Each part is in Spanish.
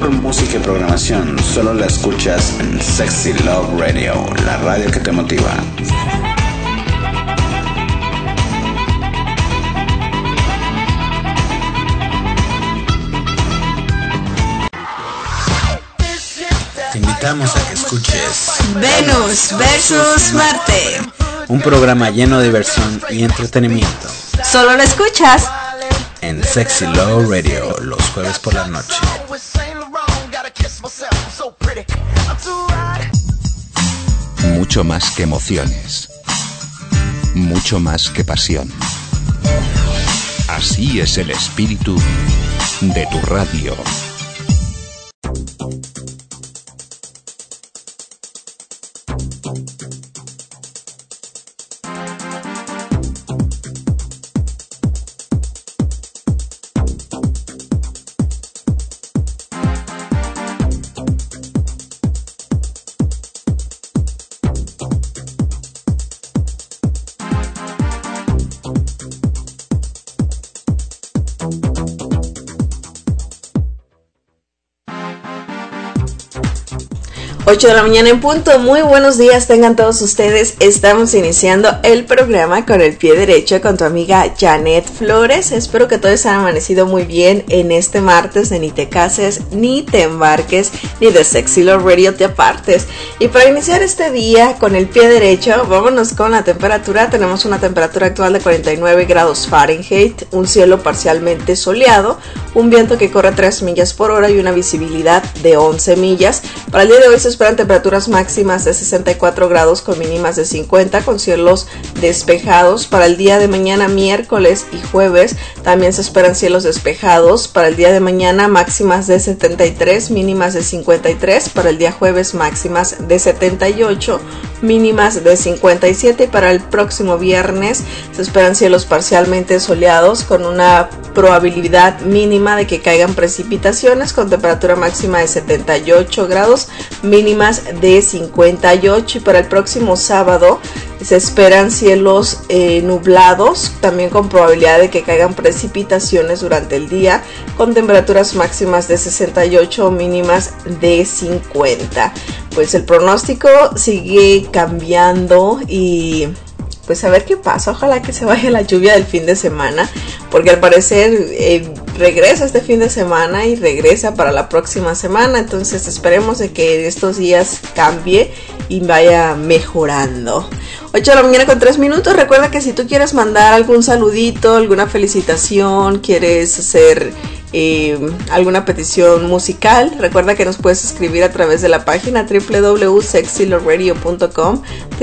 mejor música y programación solo la escuchas en Sexy Love Radio, la radio que te motiva. Te invitamos a que escuches Venus versus Marte, un programa lleno de diversión y entretenimiento. Solo lo escuchas en Sexy Love Radio los jueves por la noche. Mucho más que emociones, mucho más que pasión. Así es el espíritu de tu radio. Ocho de la mañana en punto. Muy buenos días tengan todos ustedes. Estamos iniciando el programa con el pie derecho con tu amiga Janet Flores. Espero que todos hayan amanecido muy bien en este martes de Ni te cases, ni te embarques, ni de Sexy Love Radio te apartes. Y para iniciar este día con el pie derecho, vámonos con la temperatura. Tenemos una temperatura actual de 49 grados Fahrenheit, un cielo parcialmente soleado, un viento que corre 3 millas por hora y una visibilidad de 11 millas. Para el día de hoy se esperan temperaturas máximas de 64 grados con mínimas de 50 con cielos despejados. Para el día de mañana, miércoles y jueves, también se esperan cielos despejados. Para el día de mañana, máximas de 73, mínimas de 53. Para el día jueves, máximas de 78, mínimas de 57. Y para el próximo viernes se esperan cielos parcialmente soleados con una probabilidad mínima de que caigan precipitaciones con temperatura máxima de 78 grados, mínimas de 58. Y para el próximo sábado se esperan cielos nublados, también con probabilidad de que caigan precipitaciones durante el día, con temperaturas máximas de 68, mínimas de 50. Pues el pronóstico sigue cambiando y pues a ver qué pasa. Ojalá que se vaya la lluvia del fin de semana, porque al parecer regresa este fin de semana y regresa para la próxima semana. Entonces esperemos de que estos días cambie y vaya mejorando. 8 de la mañana con 3 minutos. Recuerda que si tú quieres mandar algún saludito, alguna felicitación, quieres hacer alguna petición musical, recuerda que nos puedes escribir a través de la página www.sexyloveradio.com,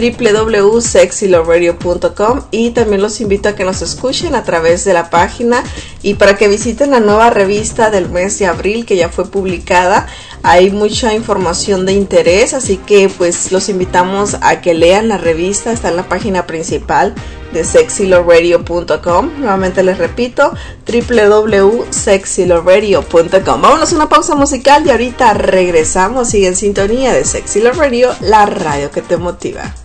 www.sexyloveradio.com, y también los invito a que nos escuchen a través de la página y para que visiten la nueva revista del mes de abril que ya fue publicada. Hay mucha información de interés, así que pues los invitamos a que lean la revista. Está en la página principal de sexyloveradio.com. Nuevamente les repito, www.sexyloveradio.com. Vámonos a una pausa musical y ahorita regresamos. Sigue en sintonía de Sexy Love Radio, la radio que te motiva.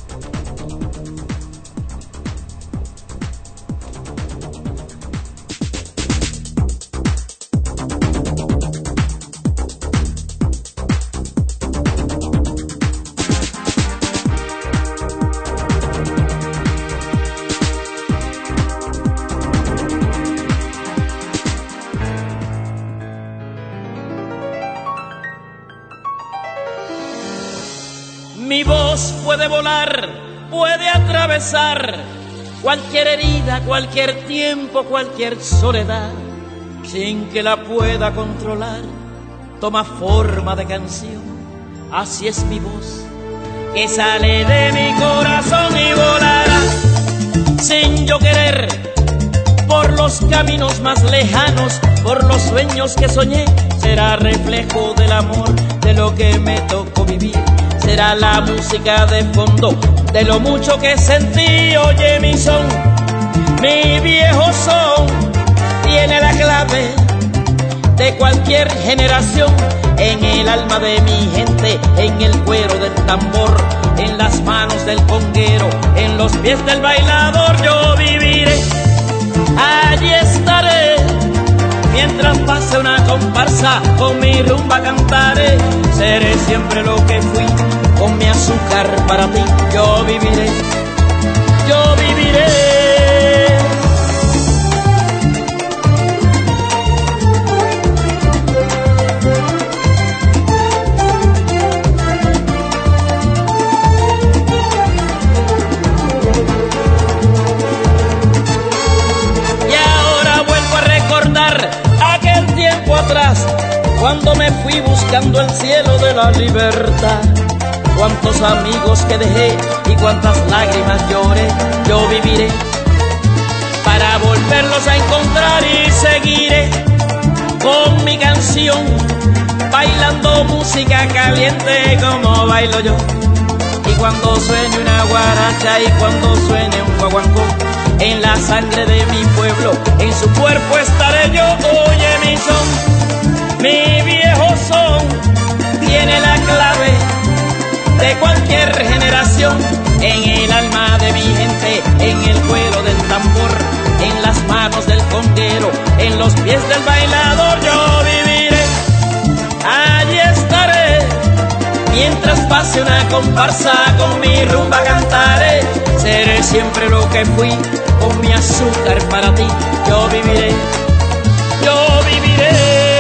Mi voz puede volar, puede atravesar cualquier herida, cualquier tiempo, cualquier soledad, sin que la pueda controlar. Toma forma de canción, así es mi voz, que sale de mi corazón y volará, sin yo querer, por los caminos más lejanos, por los sueños que soñé. Será reflejo del amor, de lo que me tocó vivir. Será la música de fondo de lo mucho que sentí. Oye mi son, mi viejo son, tiene la clave de cualquier generación. En el alma de mi gente, en el cuero del tambor, en las manos del conguero, en los pies del bailador. Yo viviré, allí estaré, Mientras pase una comparsa, con mi rumba cantaré. Seré siempre lo que fui, con mi azúcar para ti. Yo viviré, yo viviré. Atrás, cuando me fui buscando el cielo de la libertad, cuántos amigos que dejé y cuántas lágrimas lloré. Yo viviré para volverlos a encontrar y seguiré con mi canción, bailando música caliente como bailo yo. Y cuando sueñe una guaracha y cuando sueñe un guaguancó, en la sangre de mi pueblo, en su cuerpo estaré yo. Oye mi son, mi viejo son, tiene la clave de cualquier generación. En el alma de mi gente, en el cuero del tambor, en las manos del conguero, en los pies del bailador. Yo viviré, allí estaré. Mientras pase una comparsa, con mi rumba cantaré. Seré siempre lo que fui, con mi azúcar para ti. Yo viviré, yo viviré.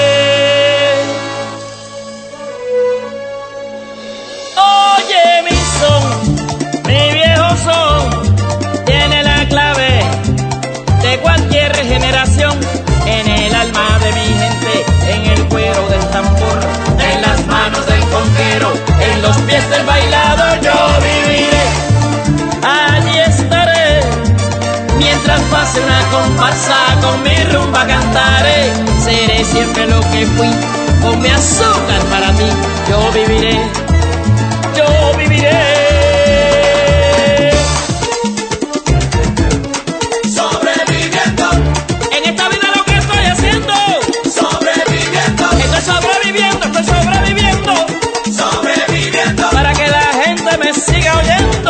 Oye mi son, mi viejo son, tiene la clave de cualquier generación. En el alma de mi gente, en el cuero del tambor, en las manos del conguero, en los pies del bailador. Yo viviré, allí estaré. Mientras pase una comparsa, con mi rumba cantaré. Seré siempre lo que fui, con mi azúcar para ti. Yo viviré, yo viviré. Sobreviviendo. En esta vida lo que estoy haciendo. Sobreviviendo. Estoy sobreviviendo, estoy sobreviviendo. Sobreviviendo. Para que la gente me siga oyendo.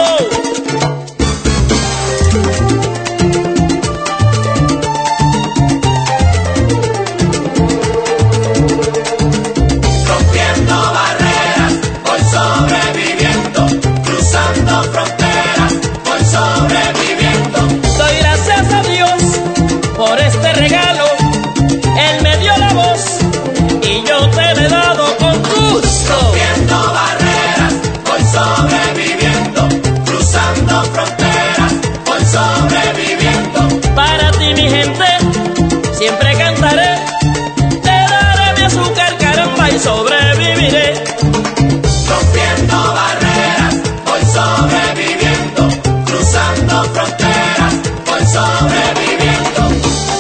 Sobreviviré, rompiendo barreras, voy sobreviviendo, cruzando fronteras, voy sobreviviendo.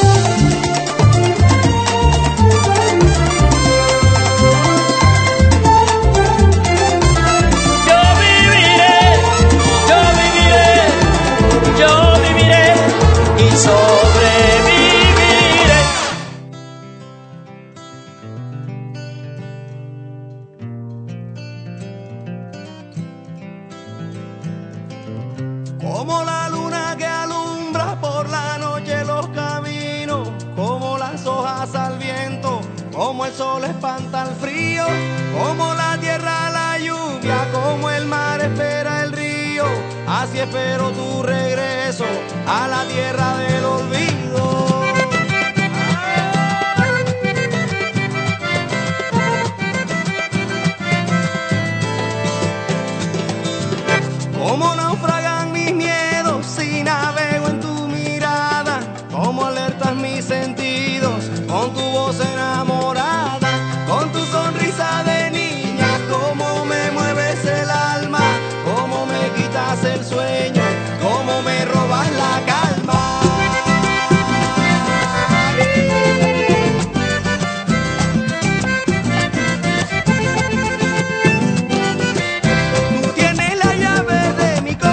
Yo viviré, yo viviré, yo viviré y sobreviviré. Como la luna que alumbra por la noche los caminos, como las hojas al viento, como el sol espanta el frío, como la tierra la lluvia, como el mar espera el río, así espero tu regreso a la tierra del olvido. Como naufragan mis miedos si navego en tu mirada, como alertas mis sentidos con tu voz enamorada, con tu sonrisa de niña, como me mueves el alma, como me quitas el sueño, como me robas la calma. Tú tienes la llave de mi corazón.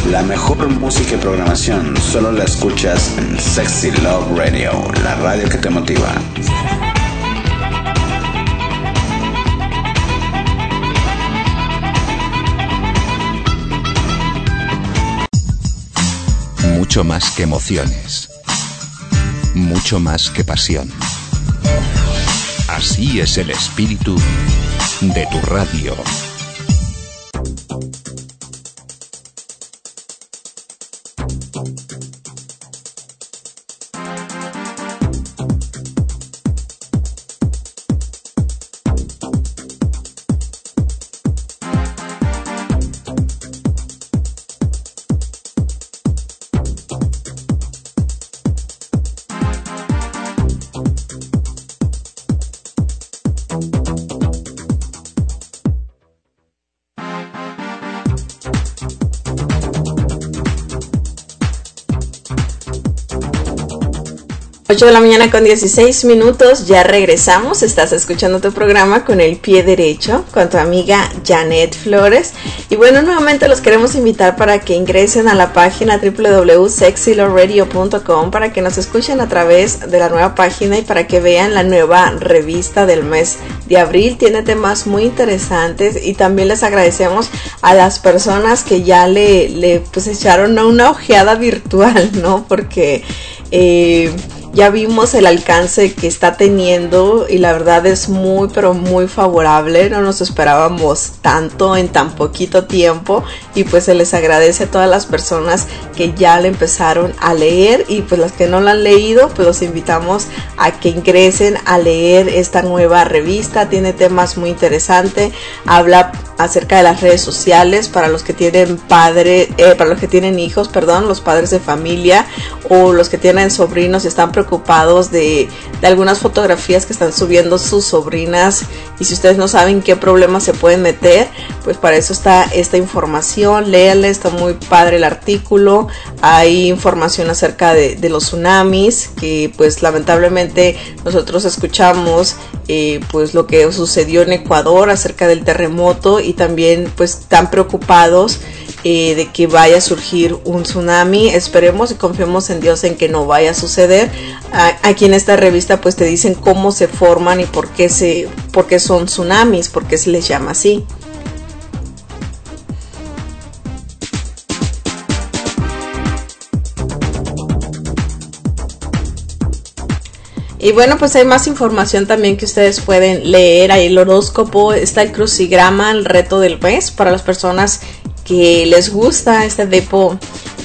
La mejor música y programación solo la escuchas en Sexy Love Radio, la radio que te motiva. Mucho más que emociones, mucho más que pasión. Así es el espíritu de tu radio. De la mañana con 16 minutos, ya regresamos. Estás escuchando tu programa Con el Pie Derecho con tu amiga Janet Flores. Y bueno, nuevamente los queremos invitar para que ingresen a la página www.sexyloveradio.com para que nos escuchen a través de la nueva página y para que vean la nueva revista del mes de abril. Tiene temas muy interesantes y también les agradecemos a las personas que ya le pues echaron una ojeada virtual, ¿no? Porque ya vimos el alcance que está teniendo y la verdad es muy pero muy favorable. No nos esperábamos tanto en tan poquito tiempo y pues se les agradece a todas las personas que ya le empezaron a leer y pues las que no la han leído pues los invitamos a que ingresen a leer esta nueva revista. Tiene temas muy interesantes, habla acerca de las redes sociales para los que tienen para los que tienen hijos, los padres de familia o los que tienen sobrinos y están preocupados de algunas fotografías que están subiendo sus sobrinas y si ustedes no saben qué problemas se pueden meter, pues para eso está esta información. Léanle, está muy padre el artículo. Hay información acerca de los tsunamis que pues lamentablemente nosotros escuchamos pues lo que sucedió en Ecuador acerca del terremoto y también pues están preocupados de que vaya a surgir un tsunami. Esperemos y confiemos en Dios en que no vaya a suceder. Aquí en esta revista pues te dicen cómo se forman y por qué son tsunamis, por qué se les llama así. Y bueno, pues hay más información también que ustedes pueden leer. Ahí el horóscopo, está el crucigrama, el reto del mes para las personas que les gusta este tipo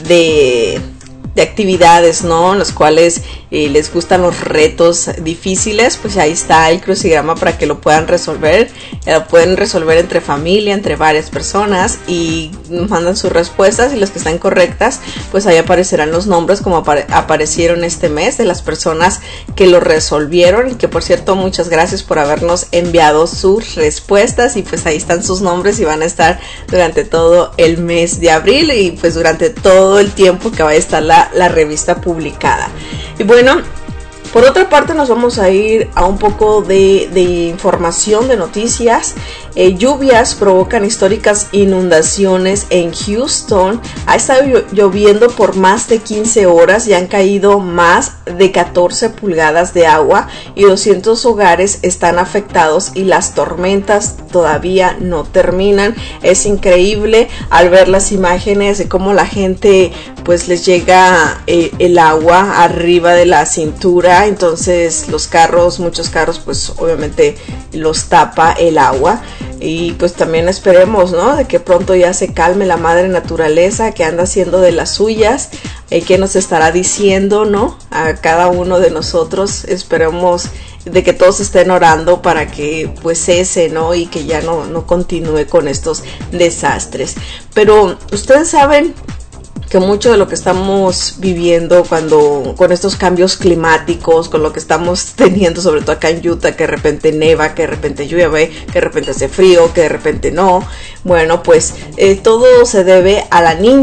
de actividades, ¿no? En los cuales les gustan los retos difíciles, pues ahí está el crucigrama para que lo puedan resolver. Lo pueden resolver entre familia, entre varias personas y mandan sus respuestas y las que están correctas, pues ahí aparecerán los nombres como aparecieron este mes de las personas que lo resolvieron y que por cierto muchas gracias por habernos enviado sus respuestas y pues ahí están sus nombres y van a estar durante todo el mes de abril y pues durante todo el tiempo que va a estar la revista publicada. Y bueno, por otra parte nos vamos a ir a un poco de información, de noticias. Lluvias provocan históricas inundaciones en Houston. Ha estado lloviendo por más de 15 horas y han caído más de 14 pulgadas de agua y 200 hogares están afectados y las tormentas todavía no terminan. Es increíble al ver las imágenes de cómo la gente pues les llega el agua arriba de la cintura, entonces muchos carros pues obviamente los tapa el agua y pues también esperemos, ¿no? De que pronto ya se calme la madre naturaleza que anda haciendo de las suyas, que nos estará diciendo, ¿no? A cada uno de nosotros, esperemos de que todos estén orando para que pues cese, ¿no? Y que ya no continúe con estos desastres. Pero ustedes saben que mucho de lo que estamos viviendo con estos cambios climáticos, con lo que estamos teniendo, sobre todo acá en Utah, que de repente neva, que de repente llueve, que de repente hace frío, que de repente no, bueno, pues todo se debe a la niña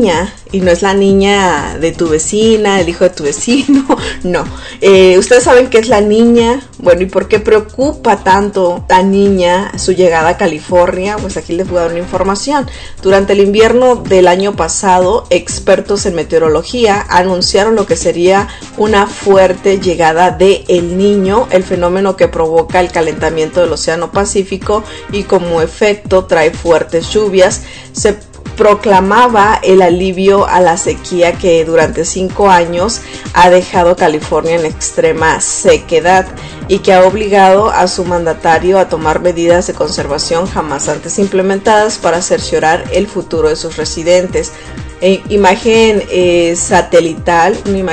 y no es la niña de tu vecina, el hijo de tu vecino, no. Ustedes saben que es la niña. Bueno, ¿y por qué preocupa tanto la niña su llegada a California? Pues aquí les voy a dar una información. Durante el invierno del año pasado, expertos en meteorología anunciaron lo que sería una fuerte llegada de El Niño, el fenómeno que provoca el calentamiento del Océano Pacífico y como efecto trae fuertes lluvias. Se proclamaba el alivio a la sequía que durante 5 años ha dejado California en extrema sequedad y que ha obligado a su mandatario a tomar medidas de conservación jamás antes implementadas para cerciorar el futuro de sus residentes. Una imagen satelital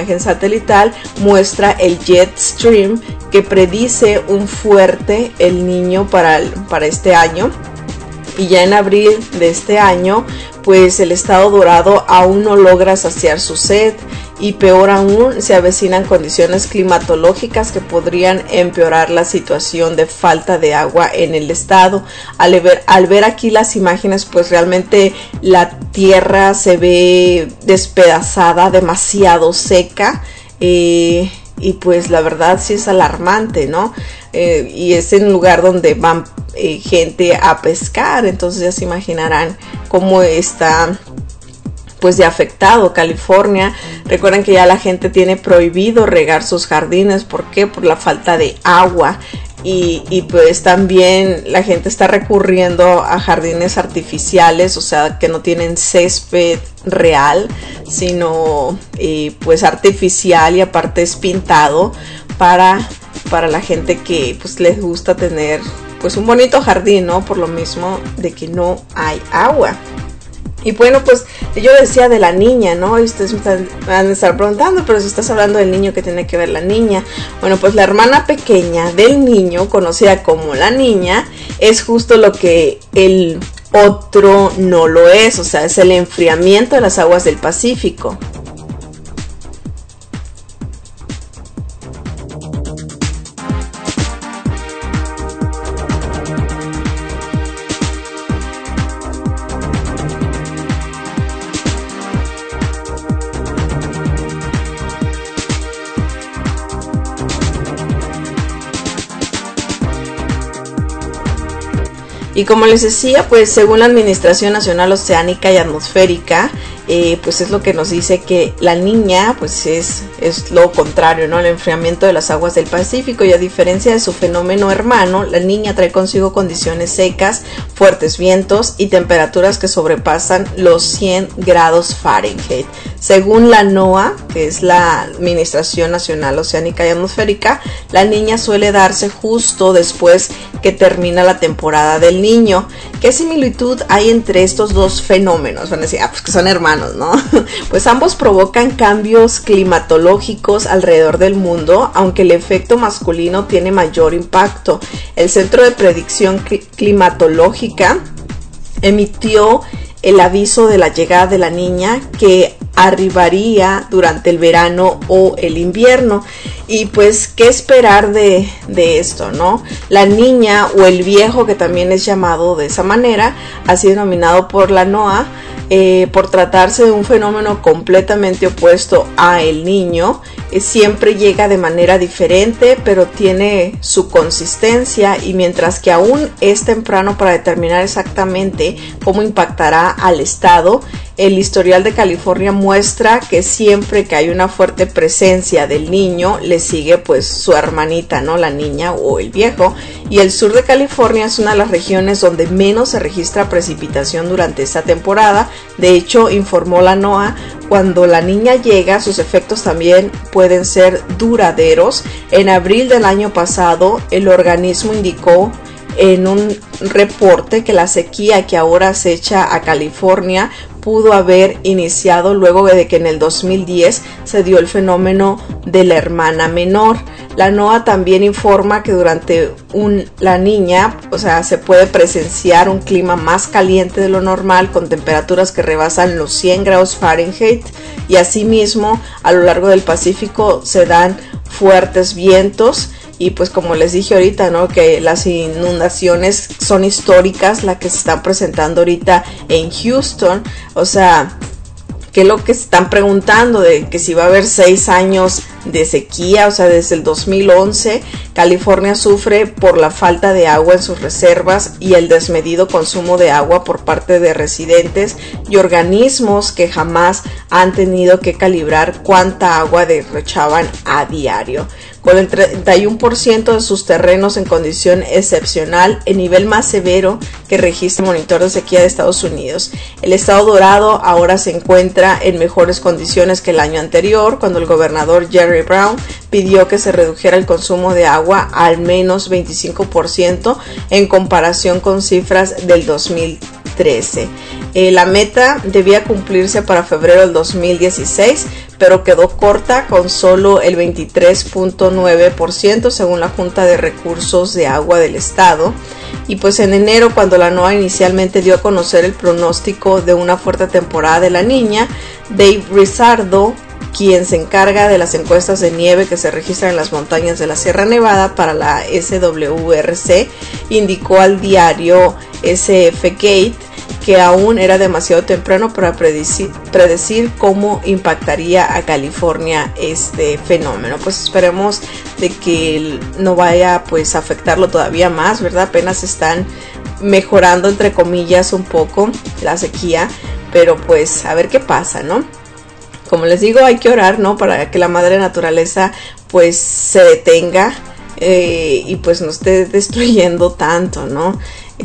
muestra el jet stream que predice un fuerte El Niño para este año. Y ya en abril de este año, pues el estado dorado aún no logra saciar su sed y peor aún se avecinan condiciones climatológicas que podrían empeorar la situación de falta de agua en el estado. Al ver aquí las imágenes, pues realmente la tierra se ve despedazada, demasiado seca. Y pues la verdad sí es alarmante, ¿no? Y es en un lugar donde van gente a pescar, entonces ya se imaginarán cómo está pues de afectado California. Recuerden que ya la gente tiene prohibido regar sus jardines. ¿Por qué? Por la falta de agua. Y pues también la gente está recurriendo a jardines artificiales, o sea, que no tienen césped real, sino pues artificial, y aparte es pintado para la gente que pues les gusta tener pues un bonito jardín, ¿no? Por lo mismo de que no hay agua. Y bueno, pues yo decía de la niña, ¿no? Y ustedes me van a estar preguntando, pero si estás hablando del niño, ¿qué tiene que ver la niña? Bueno, pues la hermana pequeña del niño, conocida como la niña, es justo lo que el otro no lo es, o sea, es el enfriamiento de las aguas del Pacífico. Y como les decía, pues según la Administración Nacional Oceánica y Atmosférica, pues es lo que nos dice que la niña pues es lo contrario, ¿no? El enfriamiento de las aguas del Pacífico, y a diferencia de su fenómeno hermano, la niña trae consigo condiciones secas, fuertes vientos y temperaturas que sobrepasan los 100 grados Fahrenheit. Según la NOAA, que es la Administración Nacional Oceánica y Atmosférica, la niña suele darse justo después que termina la temporada del Niño. ¿Qué similitud hay entre estos dos fenómenos? Van a decir, pues que son hermanos, ¿no? Pues ambos provocan cambios climatológicos alrededor del mundo, aunque el efecto masculino tiene mayor impacto. El Centro de Predicción Climatológica emitió el aviso de la llegada de la niña que arribaría durante el verano o el invierno. Y pues, ¿qué esperar de esto, no? La niña o el viejo, que también es llamado de esa manera, ha sido denominado por la NOAA por tratarse de un fenómeno completamente opuesto a El Niño. Siempre llega de manera diferente, pero tiene su consistencia, y mientras que aún es temprano para determinar exactamente cómo impactará al estado, el historial de California muestra que siempre que hay una fuerte presencia del niño, le sigue pues su hermanita, ¿no? La niña o el viejo. Y el sur de California es una de las regiones donde menos se registra precipitación durante esta temporada. De hecho, informó la NOAA, cuando la niña llega, sus efectos también pueden ser duraderos. En abril del año pasado, el organismo indicó en un reporte que la sequía que ahora acecha a California pudo haber iniciado luego de que en el 2010 se dio el fenómeno de la hermana menor. La NOAA también informa que durante la niña, o sea, se puede presenciar un clima más caliente de lo normal, con temperaturas que rebasan los 100 grados Fahrenheit, y asimismo a lo largo del Pacífico se dan fuertes vientos. Y pues como les dije ahorita, ¿no? Que las inundaciones son históricas, las que se están presentando ahorita en Houston. O sea, que es lo que están preguntando, de que si va a haber 6 años de sequía, o sea, desde el 2011, California sufre por la falta de agua en sus reservas y el desmedido consumo de agua por parte de residentes y organismos que jamás han tenido que calibrar cuánta agua derrochaban a diario. Con el 31% de sus terrenos en condición excepcional, el nivel más severo que registra el monitor de sequía de Estados Unidos. El estado dorado ahora se encuentra en mejores condiciones que el año anterior, cuando el gobernador Jerry Brown pidió que se redujera el consumo de agua al menos 25% en comparación con cifras del 2013. La meta debía cumplirse para febrero del 2016, pero quedó corta con solo el 23.9% según la Junta de Recursos de Agua del Estado. Y pues en enero, cuando la NOAA inicialmente dio a conocer el pronóstico de una fuerte temporada de la Niña, Dave Rizzardo, quien se encarga de las encuestas de nieve que se registran en las montañas de la Sierra Nevada para la SWRC, indicó al diario SF-Gate que aún era demasiado temprano para predecir cómo impactaría a California este fenómeno. Pues esperemos de que no vaya pues a afectarlo todavía más, ¿verdad? Apenas están mejorando, entre comillas, un poco la sequía, pero pues a ver qué pasa, ¿no? Como les digo, hay que orar, ¿no? Para que la madre naturaleza pues se detenga y pues no esté destruyendo tanto, ¿no?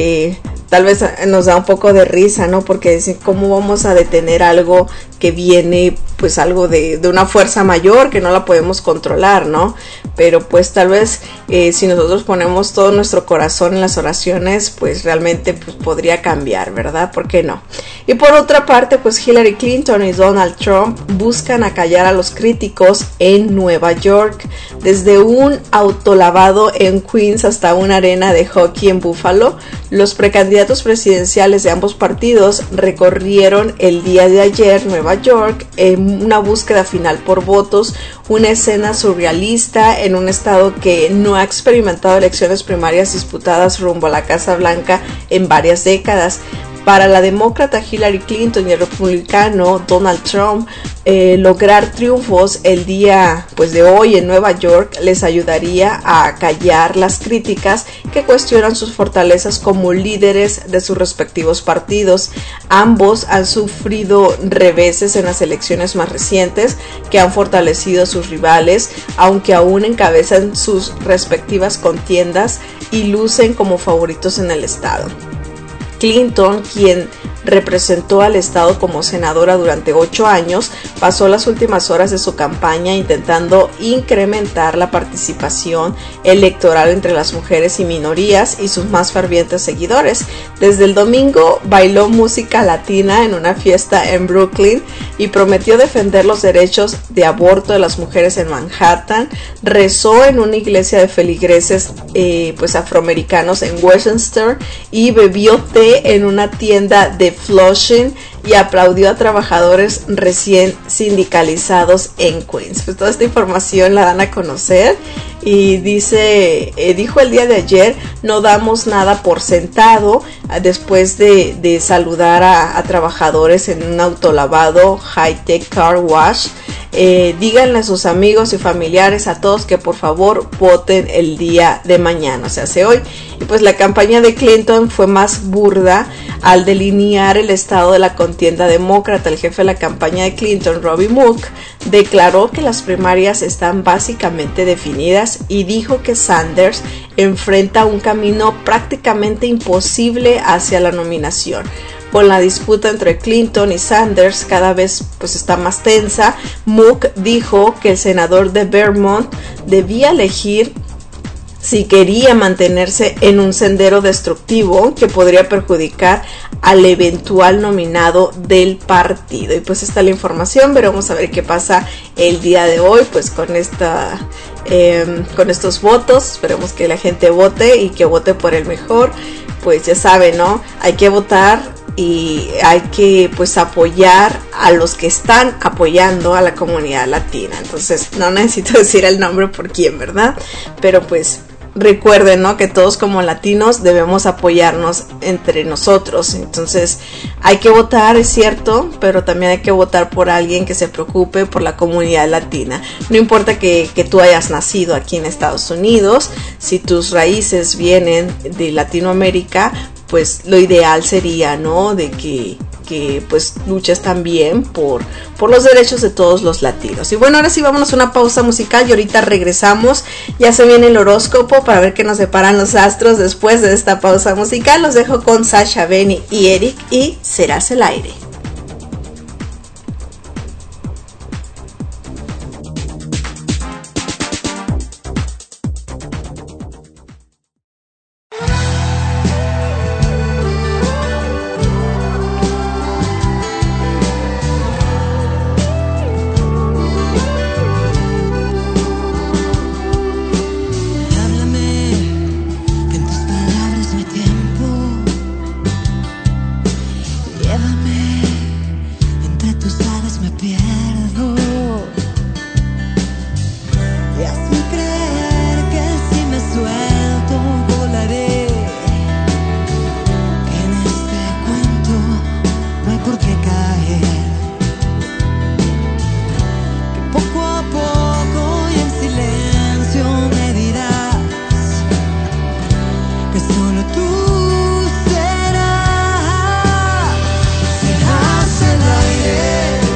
Tal vez nos da un poco de risa, ¿no? Porque dicen, ¿cómo vamos a detener algo que viene, pues algo de una fuerza mayor que no la podemos controlar, ¿no? Pero pues tal vez si nosotros ponemos todo nuestro corazón en las oraciones, pues realmente pues podría cambiar, ¿verdad? ¿Por qué no? Y por otra parte, pues Hillary Clinton y Donald Trump buscan acallar a los críticos en Nueva York, desde un autolavado en Queens hasta una arena de hockey en Buffalo. Los precandidatos presidenciales de ambos partidos recorrieron el día de ayer Nueva York en una búsqueda final por votos, una escena surrealista en un estado que no ha experimentado elecciones primarias disputadas rumbo a la Casa Blanca en varias décadas. Para la demócrata Hillary Clinton y el republicano Donald Trump, lograr triunfos el día pues de hoy en Nueva York les ayudaría a callar las críticas que cuestionan sus fortalezas como líderes de sus respectivos partidos. Ambos han sufrido reveses en las elecciones más recientes que han fortalecido a sus rivales, aunque aún encabezan sus respectivas contiendas y lucen como favoritos en el estado. Clinton, quien representó al estado como senadora durante 8 años, pasó las últimas horas de su campaña intentando incrementar la participación electoral entre las mujeres y minorías y sus más fervientes seguidores. Desde el domingo bailó música latina en una fiesta en Brooklyn y prometió defender los derechos de aborto de las mujeres en Manhattan. Rezó en una iglesia de feligreses pues afroamericanos en Westchester y bebió té en una tienda de Flushing y aplaudió a trabajadores recién sindicalizados en Queens. Pues toda esta información la dan a conocer y dijo el día de ayer, no damos nada por sentado, después de saludar a trabajadores en un autolavado High Tech Car Wash. Díganle a sus amigos y familiares, a todos, que por favor voten el día de mañana, o sea, hace hoy. Y pues la campaña de Clinton fue más burda al delinear el estado de la contienda demócrata. El jefe de la campaña de Clinton, Robbie Mook, declaró que las primarias están básicamente definidas y dijo que Sanders enfrenta un camino prácticamente imposible hacia la nominación. Con la disputa entre Clinton y Sanders cada vez pues está más tensa, Mook dijo que el senador de Vermont debía elegir si quería mantenerse en un sendero destructivo que podría perjudicar al eventual nominado del partido. Y pues está la información, veremos a ver qué pasa el día de hoy pues con estos votos. Esperemos que la gente vote y que vote por el mejor. Pues ya saben, ¿no? Hay que votar y hay que pues apoyar a los que están apoyando a la comunidad latina. Entonces no necesito decir el nombre por quién, ¿verdad? Pero pues recuerden, ¿no?, que todos como latinos debemos apoyarnos entre nosotros. Entonces hay que votar, es cierto, pero también hay que votar por alguien que se preocupe por la comunidad latina. No importa que tú hayas nacido aquí en Estados Unidos, si tus raíces vienen de Latinoamérica, pues lo ideal sería, ¿no?, de que pues luches también por los derechos de todos los latinos. Y bueno, ahora sí vámonos a una pausa musical y ahorita regresamos. Ya se viene el horóscopo para ver qué nos deparan los astros después de esta pausa musical. Los dejo con Sasha, Benny y Eric y Serás el Aire. Serás el aire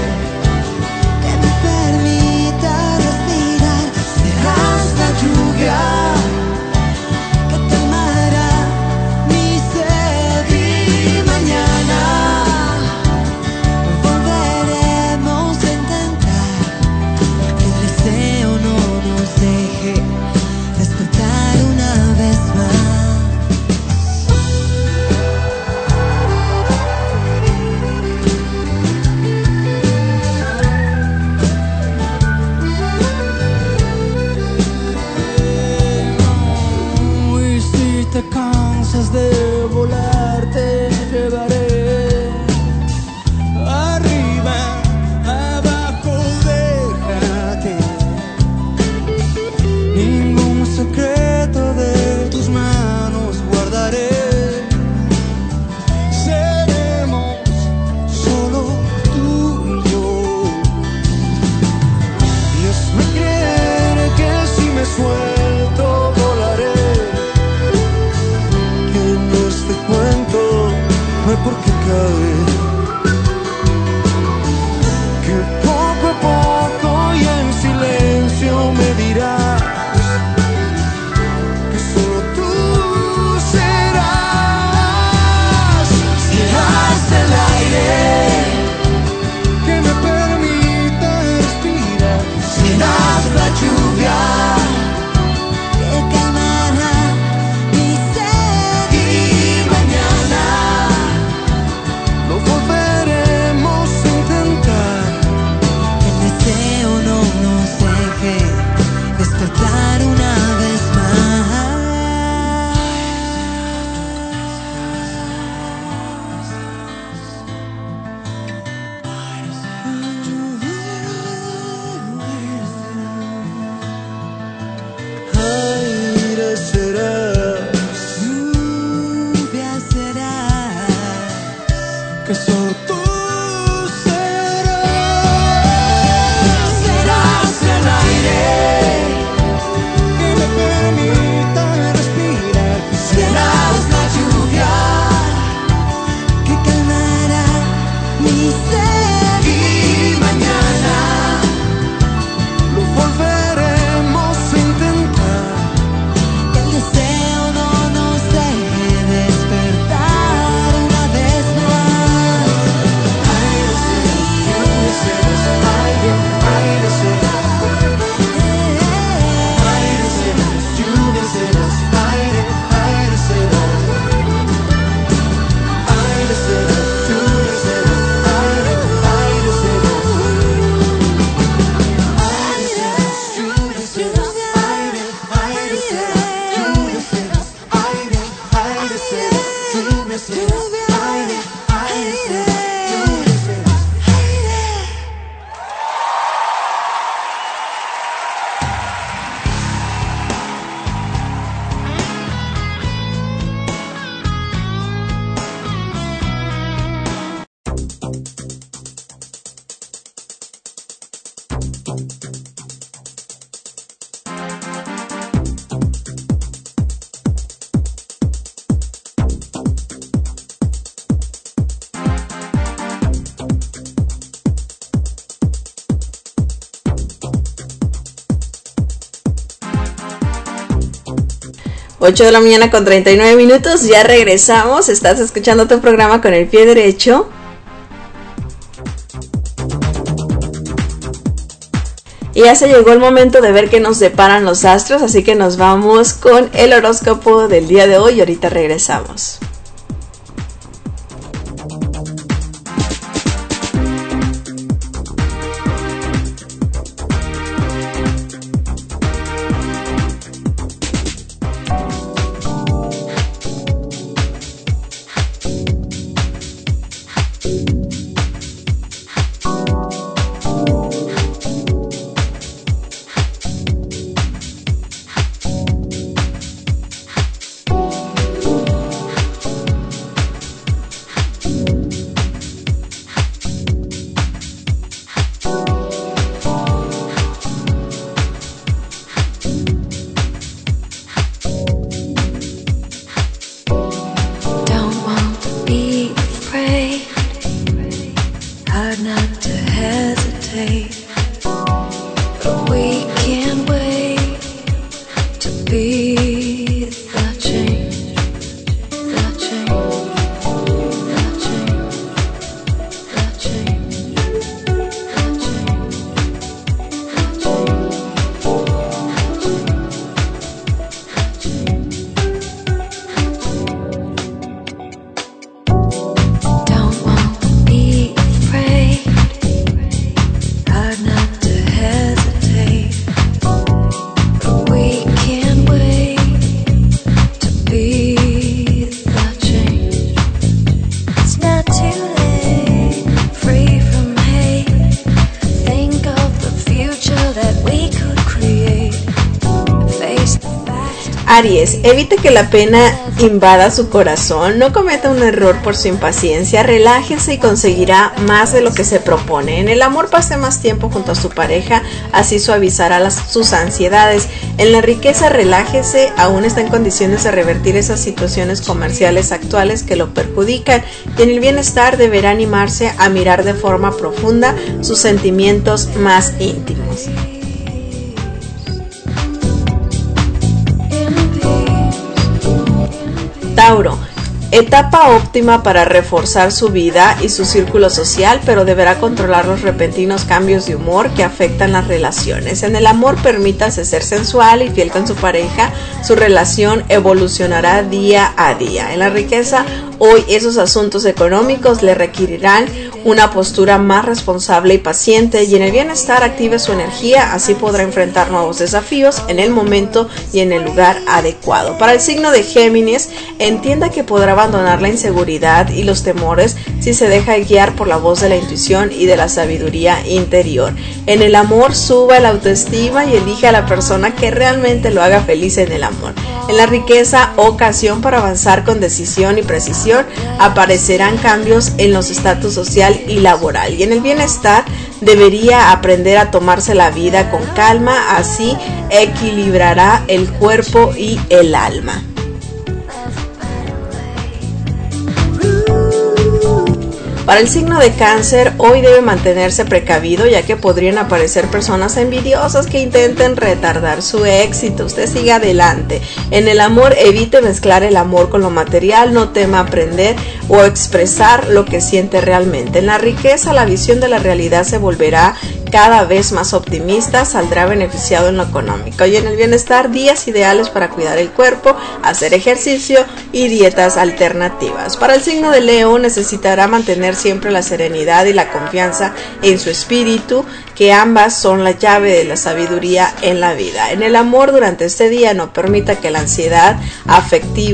8 de la mañana con 39 minutos, ya regresamos, estás escuchando tu programa Con el Pie Derecho. Y ya se llegó el momento de ver qué nos deparan los astros, así que nos vamos con el horóscopo del día de hoy y ahorita regresamos. Aries, evite que la pena invada su corazón, no cometa un error por su impaciencia, relájese y conseguirá más de lo que se propone. En el amor pase más tiempo junto a su pareja, así suavizará sus ansiedades. En la riqueza relájese, aún está en condiciones de revertir esas situaciones comerciales actuales que lo perjudican, y en el bienestar deberá animarse a mirar de forma profunda sus sentimientos más íntimos. Tauro, etapa óptima para reforzar su vida y su círculo social, pero deberá controlar los repentinos cambios de humor que afectan las relaciones. En el amor, permítase ser sensual y fiel con su pareja, su relación evolucionará día a día. En la riqueza, hoy esos asuntos económicos le requerirán una postura más responsable y paciente, y en el bienestar active su energía, así podrá enfrentar nuevos desafíos en el momento y en el lugar adecuado. Para el signo de Géminis, entienda que podrá abandonar la inseguridad y los temores si se deja guiar por la voz de la intuición y de la sabiduría interior. En el amor, suba la autoestima y elige a la persona que realmente lo haga feliz en el amor. En la riqueza, ocasión para avanzar con decisión y precisión, aparecerán cambios en los estatus social y laboral. Y en el bienestar, debería aprender a tomarse la vida con calma, así equilibrará el cuerpo y el alma. Para el signo de Cáncer, hoy debe mantenerse precavido, ya que podrían aparecer personas envidiosas que intenten retardar su éxito. Usted siga adelante. En el amor, evite mezclar el amor con lo material, no tema aprender o expresar lo que siente realmente. En la riqueza, la visión de la realidad se volverá cada vez más optimista, saldrá beneficiado en lo económico. Y en el bienestar, días ideales para cuidar el cuerpo, hacer ejercicio y dietas alternativas. Para el signo de Leo, necesitará mantener siempre la serenidad y la confianza en su espíritu, que ambas son la llave de la sabiduría en la vida. En el amor, durante este día, no permita que la ansiedad afectiva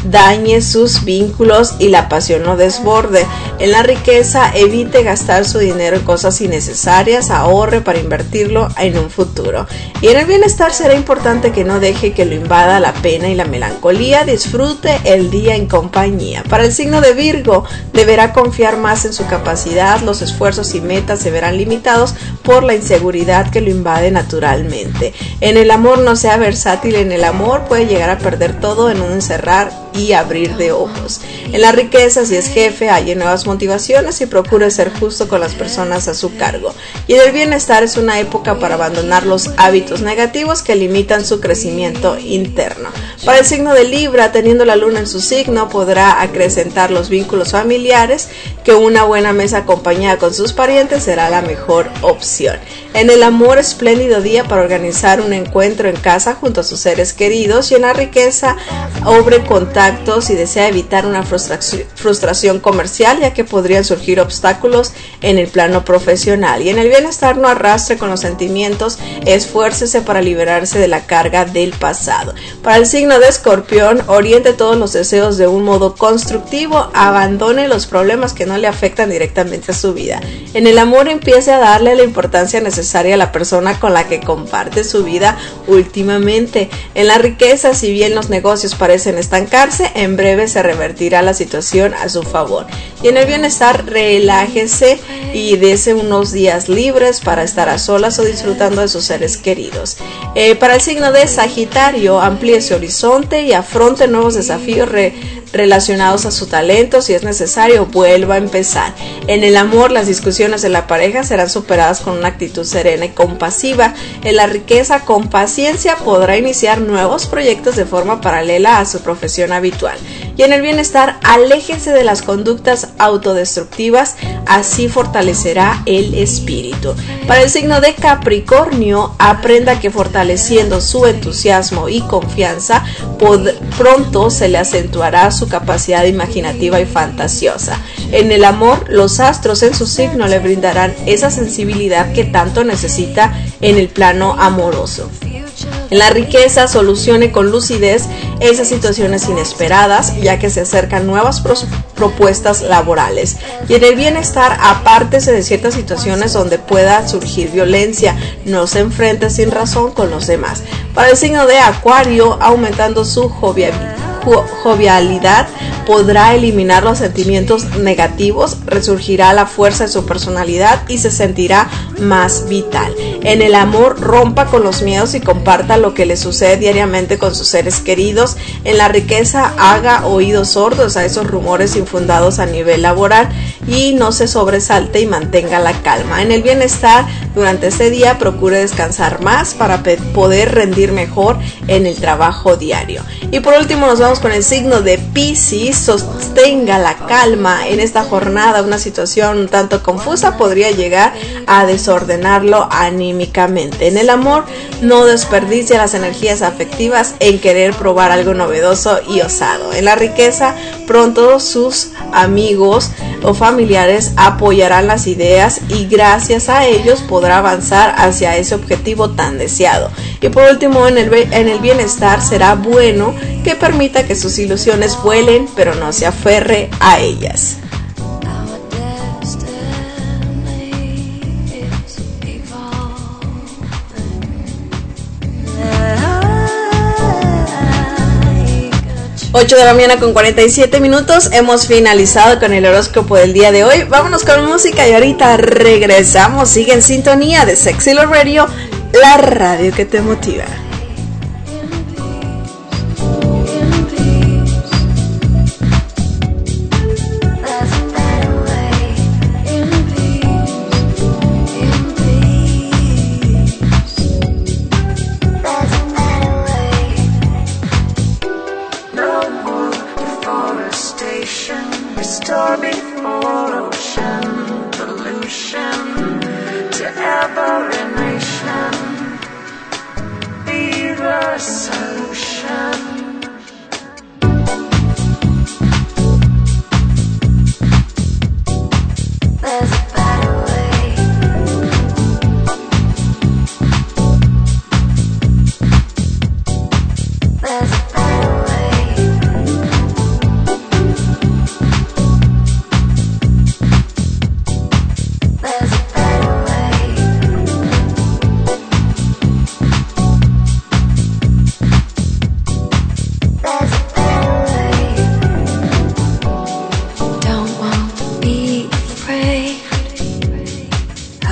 dañe sus vínculos y la pasión no desborde. En la riqueza, evite gastar su dinero en cosas innecesarias, ahorre para invertirlo en un futuro. Y en el bienestar será importante que no deje que lo invada la pena y la melancolía, disfrute el día en compañía. Para el signo de Virgo, deberá confiar más en su capacidad, los esfuerzos y metas se verán limitados por la inseguridad que lo invade naturalmente. En el amor, no sea versátil, en el amor puede llegar a perder todo en un encerrar y abrir de ojos. En la riqueza, si es jefe, haya nuevas motivaciones y procure ser justo con las personas a su cargo. Y en el bienestar, es una época para abandonar los hábitos negativos que limitan su crecimiento interno. Para el signo de Libra, teniendo la luna en su signo, podrá acrecentar los vínculos familiares, que una buena mesa acompañada con sus parientes será la mejor opción. En el amor, espléndido día para organizar un encuentro en casa junto a sus seres queridos. Y en la riqueza, obre contactos y desea evitar una frustración comercial, ya que podrían surgir obstáculos en el plano profesional. Y en el bienestar, no arrastre con los sentimientos, esfuércese para liberarse de la carga del pasado. Para el signo de Escorpión, oriente todos los deseos de un modo constructivo, abandone los problemas que no le afectan directamente a su vida. En el amor, empiece a darle la importancia necesaria a la persona con la que comparte su vida últimamente. En la riqueza, si bien los negocios parecen estancarse, en breve se revertirá la situación a su favor. Y en el bienestar, relájese y dése unos días libres para estar a solas o disfrutando de sus seres queridos. Para el signo de Sagitario, amplíe su horizonte y afronte nuevos desafíos relacionados a su talento. Si es necesario, vuelva a empezar. En el amor, las discusiones de la pareja serán superadas con una actitud serena y compasiva. En la riqueza, con paciencia podrá iniciar nuevos proyectos de forma paralela a su profesión habitual. Y en el bienestar, aléjense de las conductas autodestructivas, así fortalecerá el espíritu. Para el signo de Capricornio, aprenda que fortaleciendo su entusiasmo y confianza, pronto se le acentuará su capacidad imaginativa y fantasiosa. En el amor, los astros en su signo le brindarán esa sensibilidad que tanto necesita en el plano amoroso. En la riqueza, solucione con lucidez esas situaciones inesperadas, ya que se acercan nuevas propuestas laborales. Y en el bienestar, apártese de ciertas situaciones donde pueda surgir violencia, no se enfrente sin razón con los demás. Para el signo de Acuario, aumentando su jovialidad, podrá eliminar los sentimientos negativos, resurgirá la fuerza de su personalidad y se sentirá más vital. En el amor, rompa con los miedos y comparta lo que le sucede diariamente con sus seres queridos. En la riqueza, haga oídos sordos a esos rumores infundados a nivel laboral y no se sobresalte y mantenga la calma. En el bienestar, durante este día procure descansar más para poder rendir mejor en el trabajo diario. Y por último, nos vamos con el signo de Piscis. Sostenga la calma en esta jornada. Una situación un tanto confusa podría llegar a desordenarlo anímicamente. En el amor, no desperdicie las energías afectivas en querer probar algo novedoso y osado. En la riqueza, pronto sus amigos o familiares apoyarán las ideas y gracias a ellos podrá avanzar hacia ese objetivo tan deseado. Y por último, en el bienestar, será bueno que permita que sus ilusiones vuelen, pero no se aferre a ellas. 8 de la mañana con 47 minutos. Hemos finalizado con el horóscopo del día de hoy. Vámonos con música y ahorita regresamos. Sigue en sintonía de Sexy Love Radio, la radio que te motiva. To every nation,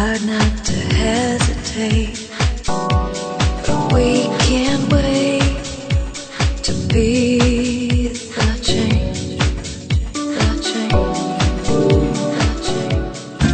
hard not to hesitate, but we can't wait to be the change, the change, the change.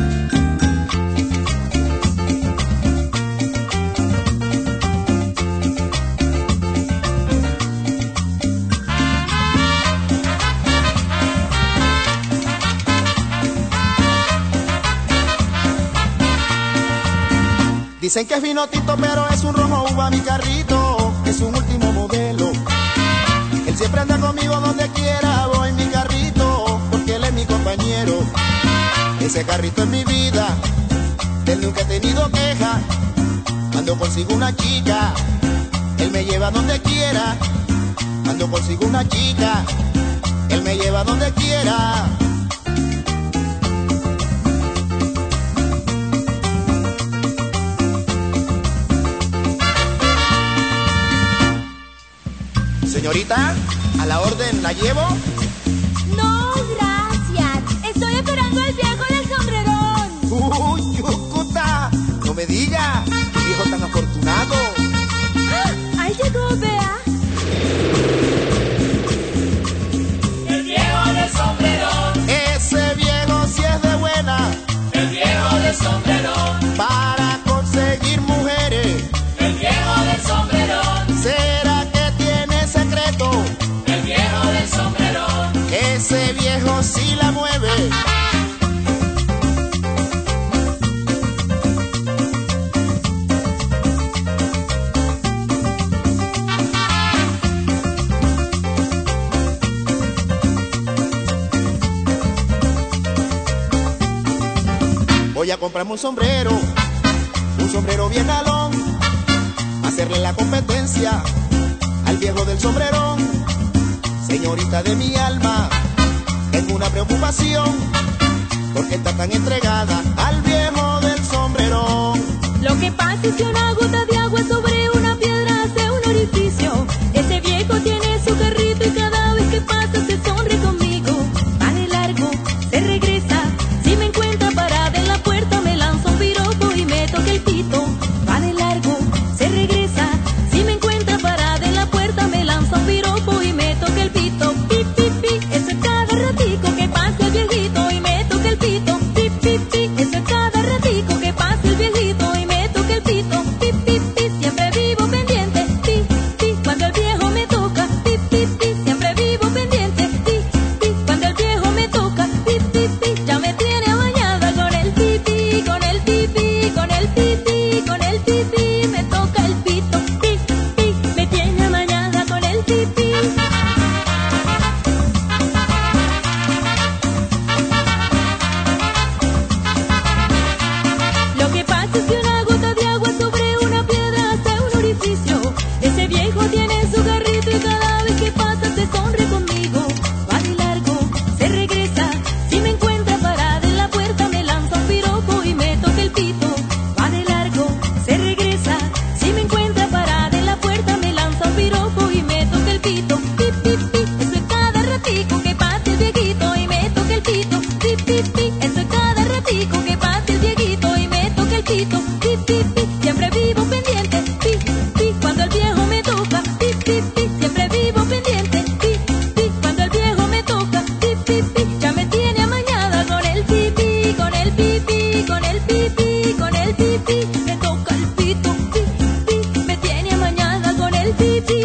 Dicen que es vino tinto, pero es un rojo uva mi carrito, es un último modelo. Él siempre anda conmigo donde quiera, voy mi carrito, porque él es mi compañero. Ese carrito es mi vida, de él nunca he tenido queja. Cuando consigo una chica, él me lleva donde quiera. Cuando consigo una chica, él me lleva donde quiera. Señorita, a la orden, ¿la llevo? No, gracias. Estoy esperando al viejo del sombrerón. ¡Uy, Yucuta! No me diga, qué viejo tan afortunado. ¡Ah! Ahí llegó, vea. El viejo del sombrerón, Ese viejo sí es de buena el viejo del sombrerón, para conseguir mujeres. el viejo del sombrerón, ¿Será que tiene secreto? el viejo del sombrerón. Ese viejo sí la mueve. Voy a comprarme un sombrero bien alón, hacerle la competencia al viejo del sombrerón. Señorita de mi alma, tengo una preocupación, porque está tan entregada al viejo del sombrerón. Lo que pasa es que una gota de agua sobre una piedra hace un orificio. Ese viejo tiene su carrito y cada vez que pasa se sonríe conmigo. Va de largo, se regresa. Si me encuentra parada en la puerta me lanza un piropo y me toca el pito. Va de largo, se regresa. Si me encuentra parada en la puerta me lanza un piropo y me toca el pito. Pi, pi, pi, eso es cada ratico que pasa el viejito y me toca el pito. Pi, pi, pi, eso es cada ratico que pasa el viejito y me toca el pito. Pi, pi, pi, siempre vivo pendiente. Pi, pi, cuando el viejo me toca. Pi, pi, pi, siempre vivo pendiente. Pi, pi, cuando el viejo me toca. Pi, pi, pi, ya me tiene bañada con el pipi, con el pipi, con el pipi, con el pipi, me toca el pito. Pi, pi, me tiene bañada con el pipi. Lo que pasa es que una gota de agua sobre una piedra hace un orificio. Ese viejo tiene su carrito y cada vez que pasa se sonríe conmigo. Va de largo, se regresa. Si me encuentra parada en la puerta me lanza un piropo y me toca el pito. Va de largo, se regresa. Si me encuentra parada en la puerta me lanza un piropo y me toca el pito. Pi, pi, pi, eso es cada ratico que pasa el viejito y me toca el pito. Pi, pi, pi, eso es cada ratico que pasa el viejito y me toca el pito. Pi, pi, pi, siempre vivo pendiente. Pi, pi, cuando el viejo me toca. Pi, pi, pi, siempre vivo pendiente. Pi, pi, cuando el viejo me toca. Pi, pi, pi, ya me tiene amañada con el pipi, con el pipi, con el pipi, con el pipi, me toca el pito. Pi, pi, me tiene amañada con el pipi.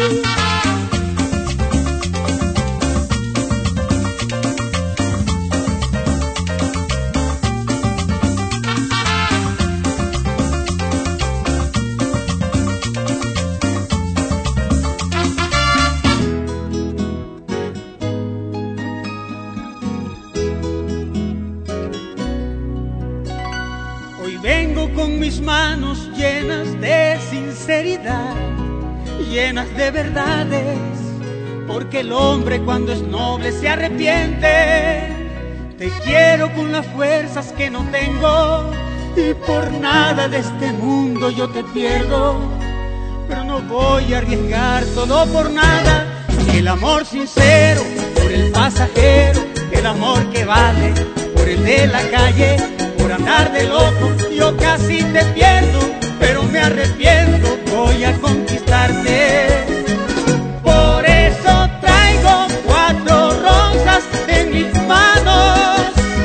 Hoy vengo con mis manos llenas de sinceridad, llenas de verdades, porque el hombre cuando es noble se arrepiente. Te quiero con las fuerzas que no tengo y por nada de este mundo yo te pierdo, pero no voy a arriesgar todo por nada. El amor sincero por el pasajero, el amor que vale por el de la calle, por andar de loco. Yo casi te pierdo, pero me arrepiento, voy a conquistarte. Por eso traigo 4 rosas en mis manos,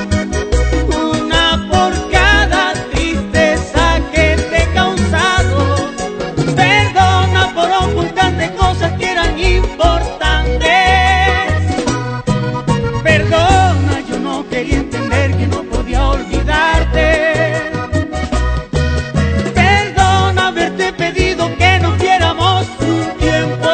una por cada tristeza que te he causado. Perdona por ocultarte cosas que eran importantes. Perdona, yo no quería entender que no podía olvidarte. Perdona haberte pedido que nos diéramos un tiempo.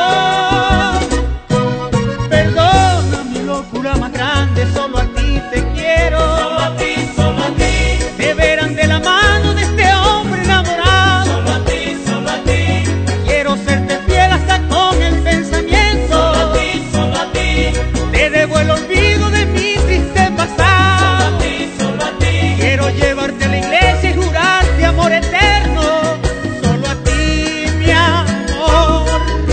Perdona mi locura más grande, solo a ti te quiero. Solo a ti, solo a ti. Te verán de la mano de este hombre enamorado. Solo a ti, solo a ti. Quiero serte fiel hasta con el pensamiento. Solo a ti, solo a ti. Te debo el olvido de mi triste pasado. Solo a ti, solo a ti. Quiero llevarte a la iglesia y jurarte amor eterno. Solo a ti, mi amor.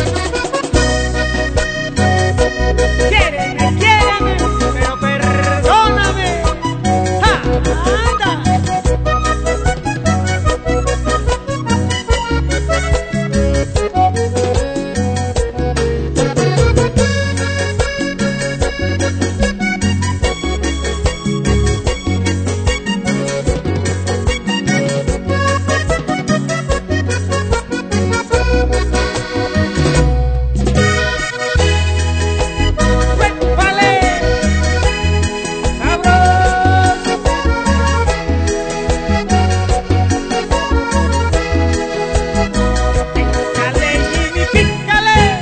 Quiéreme, pero perdóname. ¡Ja! ¡Anda! ¡Vale! ¡Sabroso! ¡Pícale, Jimmy, pícale!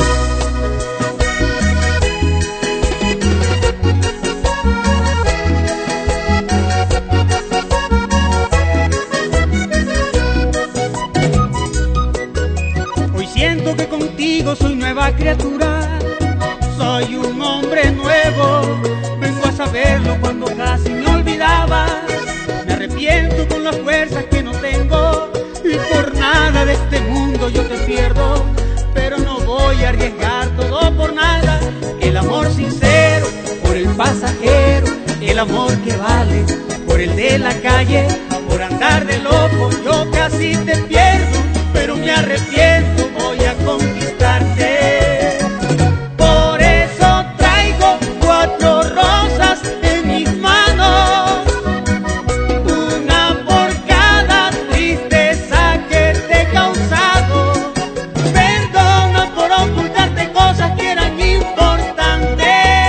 Hoy siento que contigo soy nueva criatura. Soy un hombre nuevo. Vengo a saberlo cuando casi me olvidaba. Me arrepiento con las fuerzas que no tengo. Y por nada de este mundo yo te pierdo. Pero no voy a arriesgar todo por nada. El amor sincero por el pasajero. El amor que vale por el de la calle. Por andar de loco yo casi te pierdo. Pero me arrepiento, voy a conquistarte. Por eso traigo 4 rosas en mis manos, una por cada tristeza que te he causado. Perdona por ocultarte cosas que eran importantes.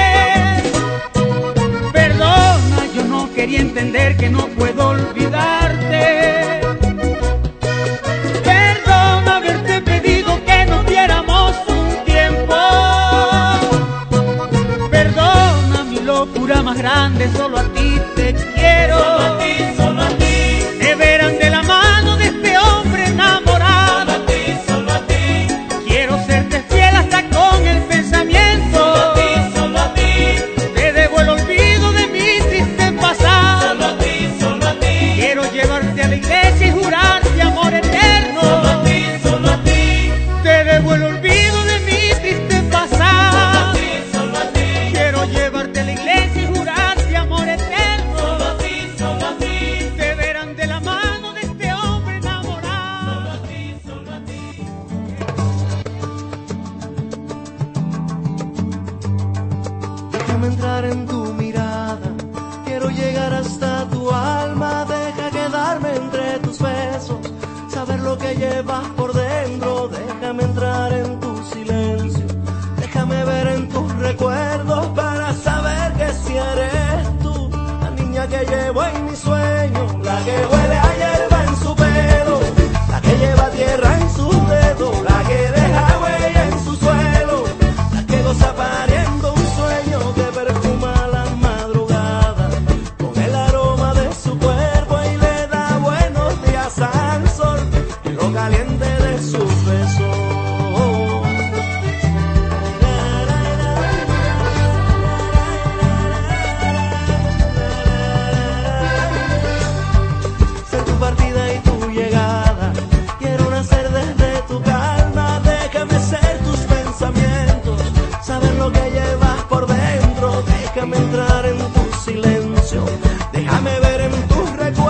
Perdona, yo no quería entender que no puedo olvidarte. Perdona haberte pedido que nos diéramos un tiempo. Perdona mi locura más grande, solo a ti te quiero. Solo a ti, solo a ti. Te verán de la mano de este hombre enamorado. Solo a ti, solo a ti. Quiero serte fiel hasta con el pensamiento. Solo a ti, solo a ti. Te debo el olvido de mi triste pasado. Solo a ti, solo a ti. Quiero llevarte a la iglesia y jurarte amor eterno. Solo a ti, solo a ti. Te debo el olvido de mi triste pasado. Solo a ti. Quiero llevarte a la iglesia y jurarte amor eterno. Solo a ti, solo a ti. Te verán de la mano de este hombre enamorado. Solo a ti, solo a ti. Déjame entrar en tu mirada, quiero llegar hasta tu alma. Deja quedarme entre tus besos, saber lo que llevas por dentro. Déjame entrar en tu silencio, déjame ver en tus recuerdos para saber que si eres tú, la niña que llevo en mi sueño, la que huele a hierba en su pelo, la que lleva tierra en sus dedos, la que deja huella en su suelo, la que goza pariendo un sueño que perfuma la madrugada con el aroma de su cuerpo y le da buenos días al sol en lo caliente de sus besos. Sé tu partida y tu llegada, quiero nacer desde tu calma. Déjame ser tus pensamientos, saber lo que llevas por dentro. Déjame entrar en tu silencio, déjame ver en tus recuerdos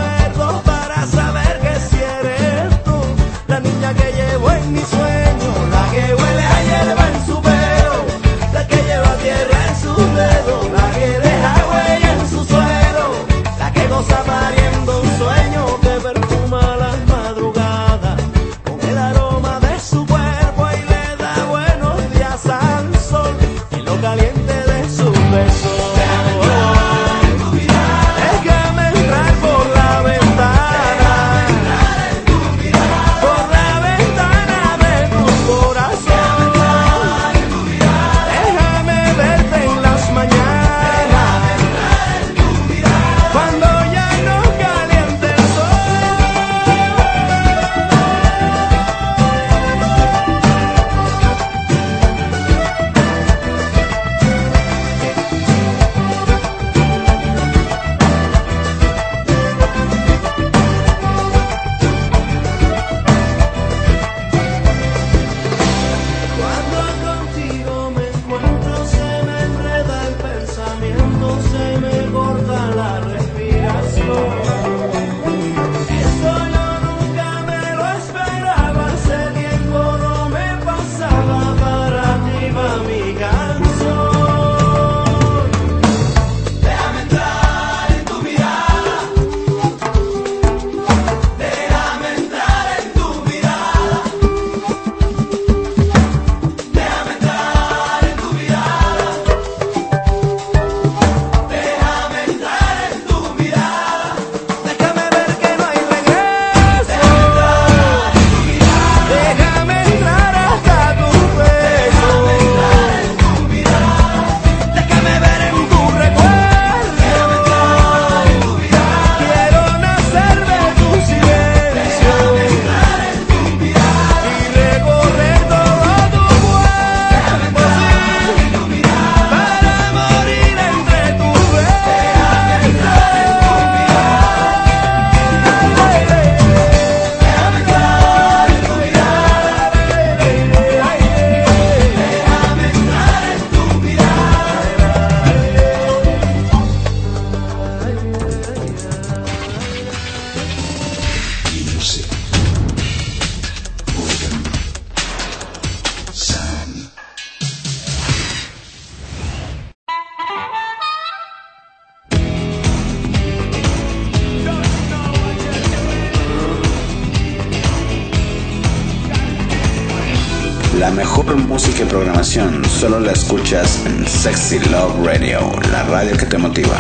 La mejor música y programación solo la escuchas en Sexy Love Radio, la radio que te motiva.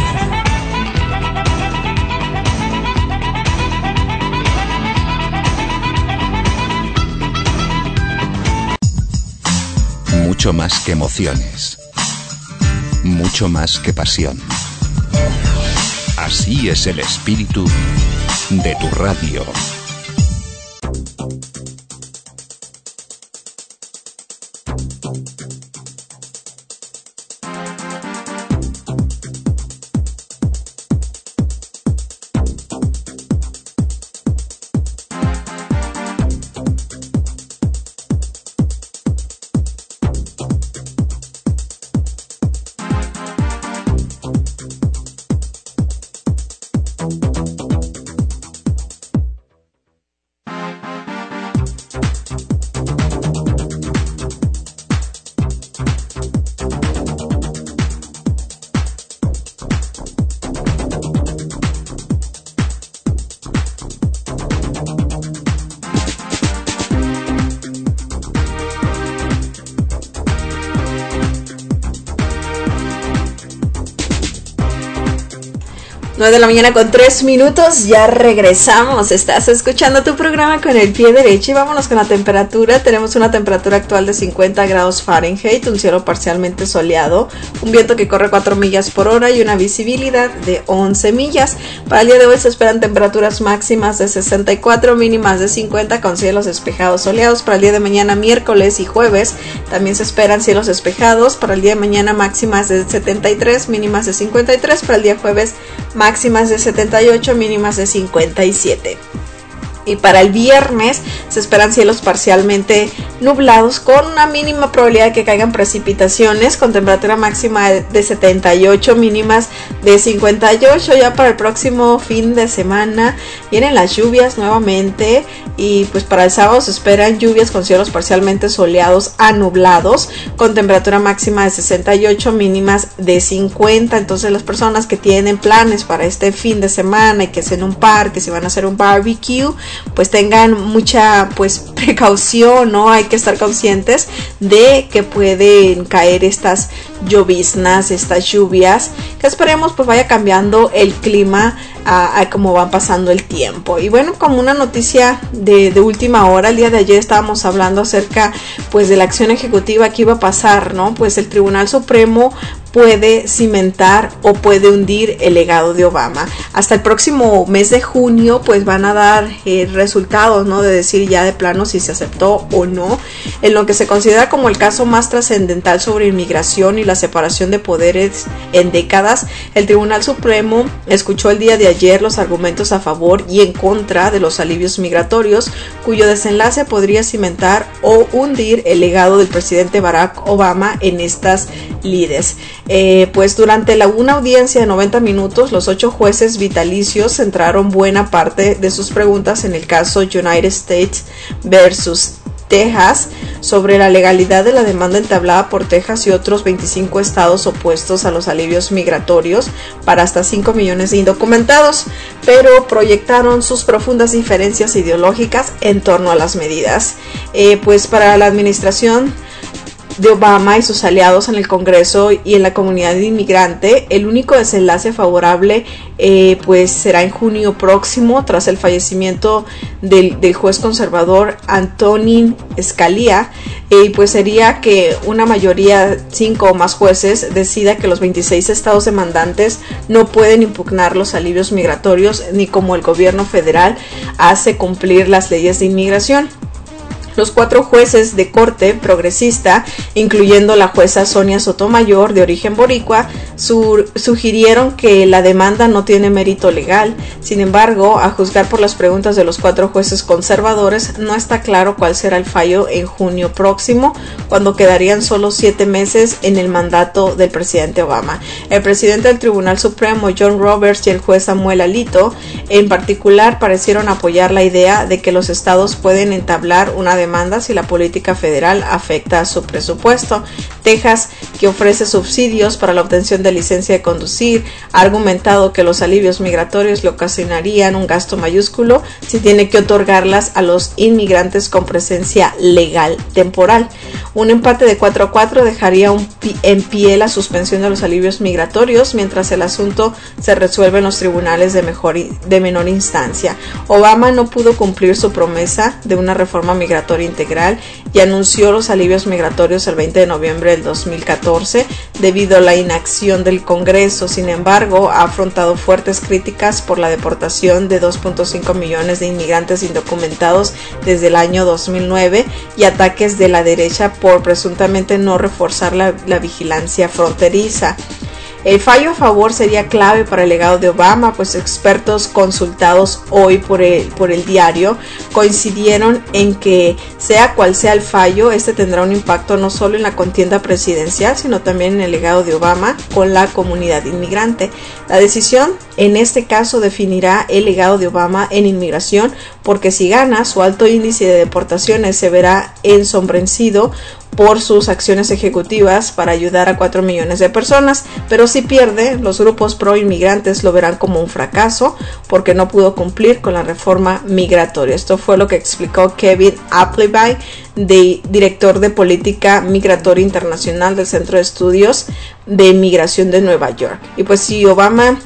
Mucho más que emociones. Mucho más que pasión. Así es el espíritu de tu radio. De la mañana con 3 minutos, ya regresamos. Estás escuchando tu programa con el pie derecho y vámonos con la temperatura. Tenemos una temperatura actual de 50 grados Fahrenheit, un cielo parcialmente soleado, un viento que corre 4 millas por hora y una visibilidad de 11 millas. Para el día de hoy se esperan temperaturas máximas de 64, mínimas de 50 con cielos despejados soleados. Para el día de mañana, miércoles y jueves, también se esperan cielos despejados. Para el día de mañana, máximas de 73, mínimas de 53. Para el día jueves, máximas de 78, mínimas de 57. Y para el viernes se esperan cielos parcialmente nublados con una mínima probabilidad de que caigan precipitaciones, con temperatura máxima de 78, mínimas de 58. Ya para el próximo fin de semana vienen las lluvias nuevamente, y pues para el sábado se esperan lluvias con cielos parcialmente soleados a nublados, con temperatura máxima de 68, mínimas de 50. Entonces las personas que tienen planes para este fin de semana y que es en un parque, si van a hacer un barbecue, pues tengan mucha precaución, ¿no? Hay que estar conscientes de que pueden caer estas lloviznas, estas lluvias, que esperemos pues vaya cambiando el clima a cómo va pasando el tiempo. Y bueno, como una noticia de última hora, el día de ayer estábamos hablando acerca pues de la acción ejecutiva que iba a pasar, ¿no? Pues el Tribunal Supremo puede cimentar o puede hundir el legado de Obama. Hasta el próximo mes de junio pues van a dar resultados, ¿no? De decir ya de plano si se aceptó o no. En lo que se considera como el caso más trascendental sobre inmigración y la separación de poderes en décadas, el Tribunal Supremo escuchó el día de ayer los argumentos a favor y en contra de los alivios migratorios, cuyo desenlace podría cimentar o hundir el legado del presidente Barack Obama en estas lides. Pues durante una audiencia de 90 minutos, los 8 jueces vitalicios centraron buena parte de sus preguntas en el caso United States versus Texas sobre la legalidad de la demanda entablada por Texas y otros 25 estados opuestos a los alivios migratorios para hasta 5 millones de indocumentados, pero proyectaron sus profundas diferencias ideológicas en torno a las medidas. Pues para la administración de Obama y sus aliados en el Congreso y en la comunidad inmigrante, el único desenlace favorable pues será en junio próximo, tras el fallecimiento del juez conservador Antonin Scalia, y pues sería que una mayoría, 5 o más jueces, decida que los 26 estados demandantes no pueden impugnar los alivios migratorios, ni como el gobierno federal hace cumplir las leyes de inmigración. Los 4 jueces de corte progresista, incluyendo la jueza Sonia Sotomayor, de origen boricua, sugirieron que la demanda no tiene mérito legal. Sin embargo, a juzgar por las preguntas de los 4 jueces conservadores, no está claro cuál será el fallo en junio próximo, cuando quedarían solo 7 meses en el mandato del presidente Obama. El presidente del Tribunal Supremo, John Roberts, y el juez Samuel Alito, en particular, parecieron apoyar la idea de que los estados pueden entablar una demanda demanda si la política federal afecta a su presupuesto. Texas, que ofrece subsidios para la obtención de licencia de conducir, ha argumentado que los alivios migratorios le ocasionarían un gasto mayúsculo si tiene que otorgarlas a los inmigrantes con presencia legal temporal. Un empate de 4-4 dejaría en pie la suspensión de los alivios migratorios mientras el asunto se resuelve en los tribunales de menor instancia. Obama no pudo cumplir su promesa de una reforma migratoria integral y anunció los alivios migratorios el 20 de noviembre del 2014 debido a la inacción del Congreso. Sin embargo, ha afrontado fuertes críticas por la deportación de 2.5 millones de inmigrantes indocumentados desde el año 2009 y ataques de la derecha por presuntamente no reforzar la vigilancia fronteriza. El fallo a favor sería clave para el legado de Obama, pues expertos consultados hoy por el diario coincidieron en que sea cual sea el fallo, este tendrá un impacto no solo en la contienda presidencial, sino también en el legado de Obama con la comunidad inmigrante. La decisión en este caso definirá el legado de Obama en inmigración, porque si gana, su alto índice de deportaciones se verá ensombrecido por sus acciones ejecutivas para ayudar a 4 millones de personas, pero si pierde, los grupos pro inmigrantes lo verán como un fracaso porque no pudo cumplir con la reforma migratoria. Esto fue lo que explicó Kevin Appleby, director de política migratoria internacional del Centro de Estudios de Migración de Nueva York. Y pues si Obama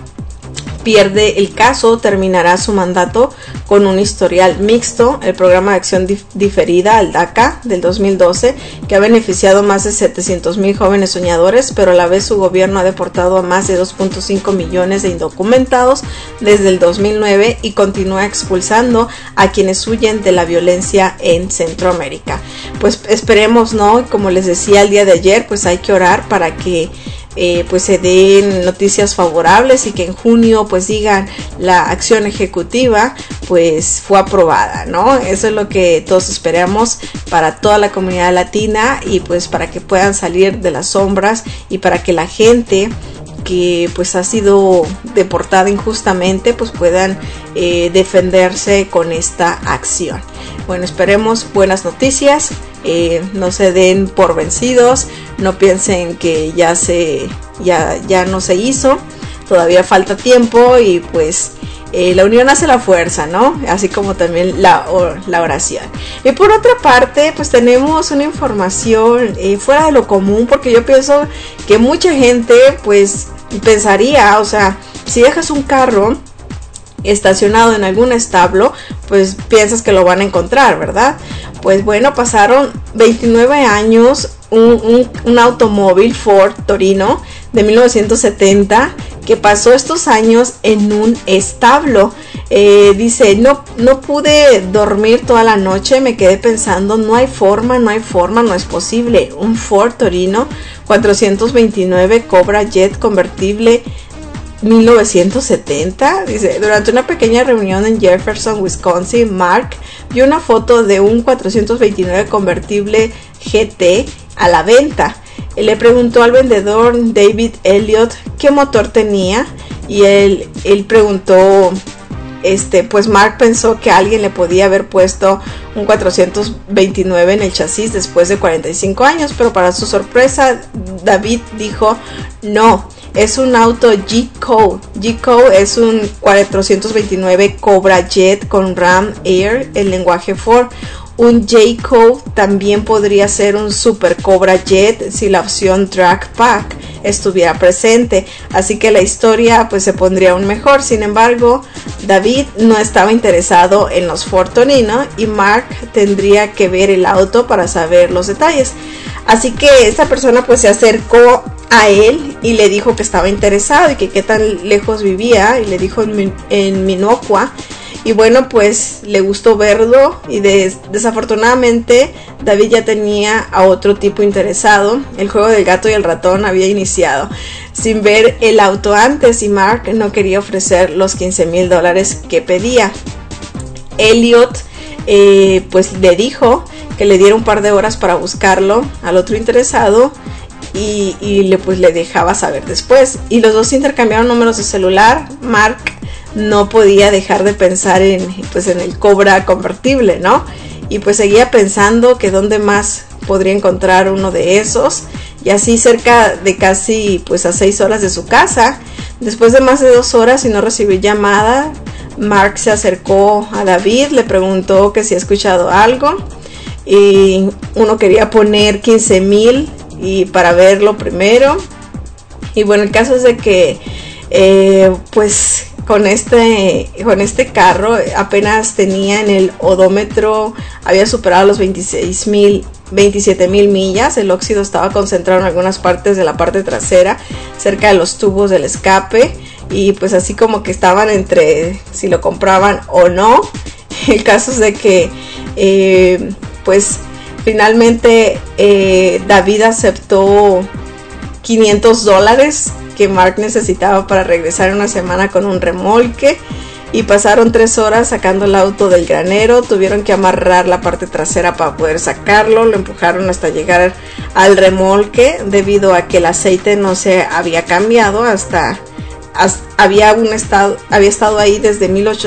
pierde el caso, terminará su mandato con un historial mixto. El programa de acción diferida, el DACA, del 2012, que ha beneficiado a más de 700,000 jóvenes soñadores, pero a la vez su gobierno ha deportado a más de 2.5 millones de indocumentados desde el 2009 y continúa expulsando a quienes huyen de la violencia en Centroamérica. Pues esperemos, ¿no? Como les decía el día de ayer, pues hay que orar para que pues se den noticias favorables y que en junio pues digan la acción ejecutiva pues fue aprobada, ¿no? Eso es lo que todos esperamos para toda la comunidad latina y pues para que puedan salir de las sombras y para que la gente que pues ha sido deportada injustamente pues puedan defenderse con esta acción. Bueno, esperemos buenas noticias, no se den por vencidos, no piensen que ya no se hizo, todavía falta tiempo y pues la unión hace la fuerza, ¿no? Así como también la oración. Y por otra parte, pues tenemos una información fuera de lo común, porque yo pienso que mucha gente pues pensaría, o sea, si dejas un carro estacionado en algún establo, pues piensas que lo van a encontrar, ¿verdad? Pues bueno, pasaron 29 años, un automóvil Ford Torino de 1970 que pasó estos años en un establo. Dice, no pude dormir toda la noche, me quedé pensando, no hay forma, no es posible. Un Ford Torino 429 Cobra Jet convertible 1970, dice, durante una pequeña reunión en Jefferson, Wisconsin, Mark vio una foto de un 429 convertible GT a la venta. Le preguntó al vendedor David Elliott qué motor tenía y él preguntó, pues Mark pensó que alguien le podía haber puesto un 429 en el chasis después de 45 años, pero para su sorpresa David dijo, no, es un auto G-Code. G-Code es un 429 Cobra Jet con Ram Air, el lenguaje Ford. Un J-Code también podría ser un Super Cobra Jet si la opción Drag Pack estuviera presente, así que la historia pues se pondría aún mejor. Sin embargo, David no estaba interesado en los Ford Torino y Mark tendría que ver el auto para saber los detalles. Así que esta persona pues se acercó a él y le dijo que estaba interesado y que qué tan lejos vivía, y le dijo en Minocqua. Y bueno, pues le gustó verlo y desafortunadamente David ya tenía a otro tipo interesado. El juego del gato y el ratón había iniciado sin ver el auto antes y Mark no quería ofrecer los $15,000 que pedía. Elliot pues le dijo que le diera un par de horas para buscarlo al otro interesado y le dejaba saber después. Y los dos intercambiaron números de celular. Mark no podía dejar de pensar en el Cobra convertible, ¿no? y pues seguía pensando que dónde más podría encontrar uno de esos, y así cerca de casi pues a 6 horas de su casa. Después de más de 2 horas y no recibir llamada, Mark se acercó a David, le preguntó que si ha escuchado algo, y uno quería poner 15,000 y para verlo primero. Y bueno, el caso es de que pues con este carro apenas tenía en el odómetro, había superado los 27,000 millas. El óxido estaba concentrado en algunas partes de la parte trasera, cerca de los tubos del escape, y pues así como que estaban entre si lo compraban o no. El caso es de que pues finalmente David aceptó $500 que Mark necesitaba para regresar una semana con un remolque, y pasaron 3 horas sacando el auto del granero. Tuvieron que amarrar la parte trasera para poder sacarlo, lo empujaron hasta llegar al remolque debido a que el aceite no se había cambiado había estado ahí desde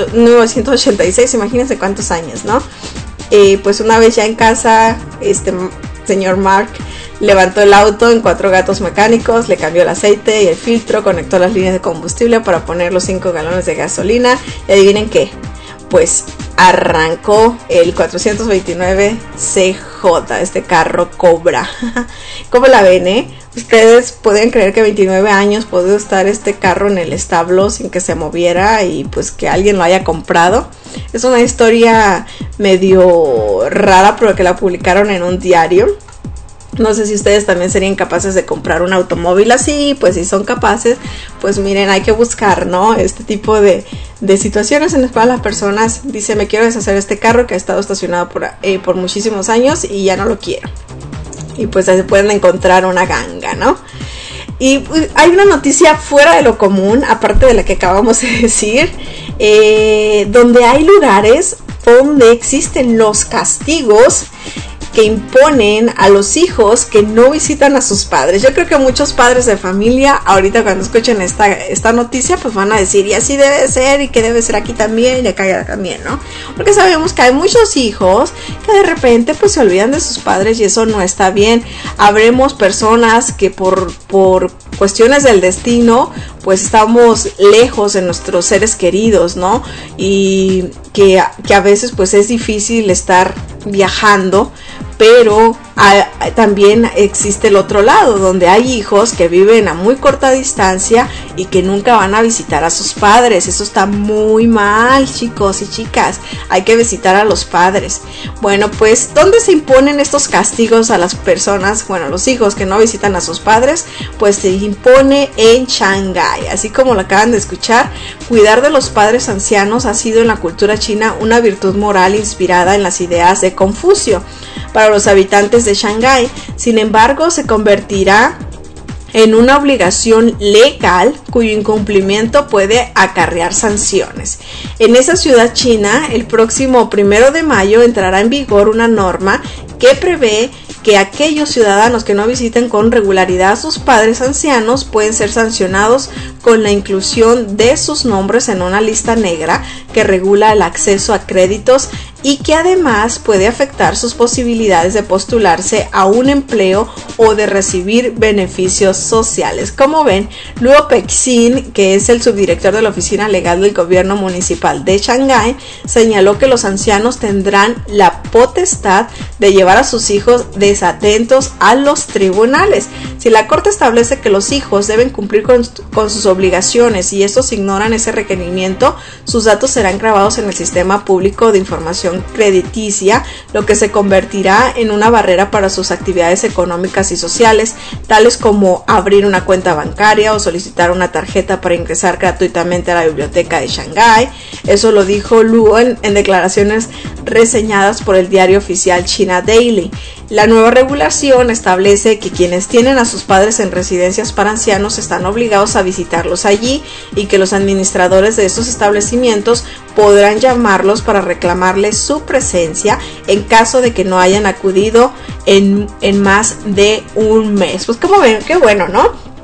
1986, imagínense cuántos años, ¿no? Pues una vez ya en casa, señor Mark levantó el auto en 4 gatos mecánicos, le cambió el aceite y el filtro, conectó las líneas de combustible para poner los 5 galones de gasolina, y adivinen qué, pues arrancó el 429 CJ, este carro Cobra. ¿Cómo la ven, Ustedes pueden creer que 29 años pudo estar este carro en el establo sin que se moviera y pues que alguien lo haya comprado. Es una historia medio rara, pero que la publicaron en un diario. No sé si ustedes también serían capaces de comprar un automóvil así. Pues si son capaces, pues miren, hay que buscar, ¿no? Este tipo de situaciones en las cuales las personas dicen: me quiero deshacer de este carro que ha estado estacionado por muchísimos años y ya no lo quiero. Y pues ahí se pueden encontrar una ganga, ¿no? Y hay una noticia fuera de lo común, aparte de la que acabamos de decir, donde hay lugares donde existen los castigos que imponen a los hijos que no visitan a sus padres. Yo creo que muchos padres de familia ahorita cuando escuchen esta noticia pues van a decir: y así debe ser, y que debe ser aquí también y acá también, ¿no? Porque sabemos que hay muchos hijos que de repente pues se olvidan de sus padres y eso no está bien. Habremos personas que por cuestiones del destino pues estamos lejos de nuestros seres queridos, ¿no? Y que a veces pues es difícil estar viajando, pero también existe el otro lado, donde hay hijos que viven a muy corta distancia y que nunca van a visitar a sus padres. Eso está muy mal, chicos y chicas. Hay que visitar a los padres. Bueno, pues, ¿dónde se imponen estos castigos a las personas? Bueno, los hijos que no visitan a sus padres, pues se impone en Shanghái. Así como lo acaban de escuchar, cuidar de los padres ancianos ha sido en la cultura china una virtud moral inspirada en las ideas de Confucio. Para los habitantes de Shanghái, sin embargo, se convertirá en una obligación legal cuyo incumplimiento puede acarrear sanciones. En esa ciudad china, el próximo 1 de mayo entrará en vigor una norma que prevé que aquellos ciudadanos que no visiten con regularidad a sus padres ancianos pueden ser sancionados con la inclusión de sus nombres en una lista negra que regula el acceso a créditos y que además puede afectar sus posibilidades de postularse a un empleo o de recibir beneficios sociales. Como ven, Luo Peixin, que es el subdirector de la oficina legal del gobierno municipal de Shanghái, señaló que los ancianos tendrán la potestad de llevar a sus hijos desatentos a los tribunales. Si la corte establece que los hijos deben cumplir con sus obligaciones y estos ignoran ese requerimiento, sus datos serán grabados en el sistema público de información crediticia, lo que se convertirá en una barrera para sus actividades económicas y sociales, tales como abrir una cuenta bancaria o solicitar una tarjeta para ingresar gratuitamente a la biblioteca de Shanghái. Eso lo dijo Luo en declaraciones reseñadas por el diario oficial China Daily. La nueva regulación establece que quienes tienen a sus padres en residencias para ancianos están obligados a visitarlos allí y que los administradores de estos establecimientos podrán llamarlos para reclamarles su presencia en caso de que no hayan acudido en más de un mes. Pues como ven, qué bueno, ¿no?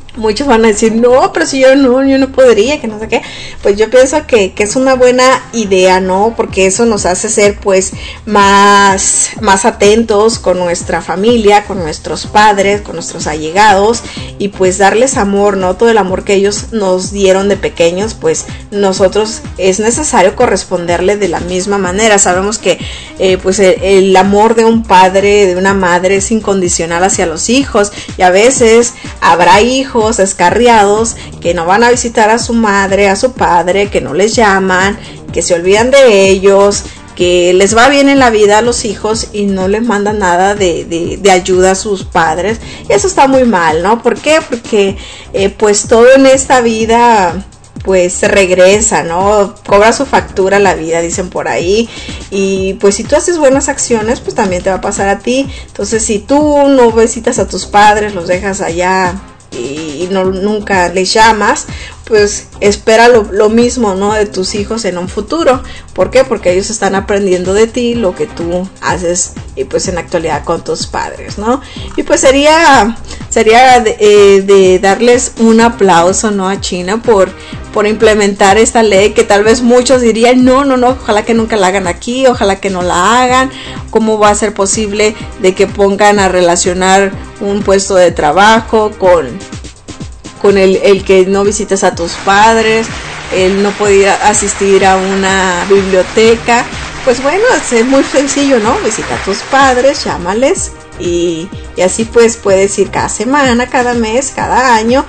muchos van a decir, no, pero si yo no podría, que no sé qué. Pues yo pienso que es una buena idea, ¿no? Porque eso nos hace ser pues más atentos con nuestra familia, con nuestros padres, con nuestros allegados, y pues darles amor, ¿no? Todo el amor que ellos nos dieron de pequeños, pues nosotros es necesario corresponderle de la misma manera. Sabemos que pues el amor de un padre, de una madre es incondicional hacia los hijos, y a veces habrá hijos descarriados que no van a visitar a su madre, a su padre, que no les llaman, que se olvidan de ellos, que les va bien en la vida a los hijos y no les mandan nada de ayuda a sus padres. Y eso está muy mal, ¿no? ¿Por qué? Porque pues todo en esta vida pues se regresa, ¿no? Cobra su factura la vida, dicen por ahí. Y pues si tú haces buenas acciones, pues también te va a pasar a ti. Entonces, si tú no visitas a tus padres, los dejas allá y nunca les llamas, pues espera lo mismo, ¿no? De tus hijos en un futuro. ¿Por qué? Porque ellos están aprendiendo de ti lo que tú haces y pues en la actualidad con tus padres, ¿no? Y pues sería de darles un aplauso, ¿no? A China por implementar esta ley, que tal vez muchos dirían no, ojalá que nunca la hagan aquí, ojalá que no la hagan. ¿Cómo va a ser posible de que pongan a relacionar un puesto de trabajo con el que no visites a tus padres, el no poder asistir a una biblioteca? Pues bueno, es muy sencillo, ¿no? Visita a tus padres, llámales y así pues puedes ir cada semana, cada mes, cada año.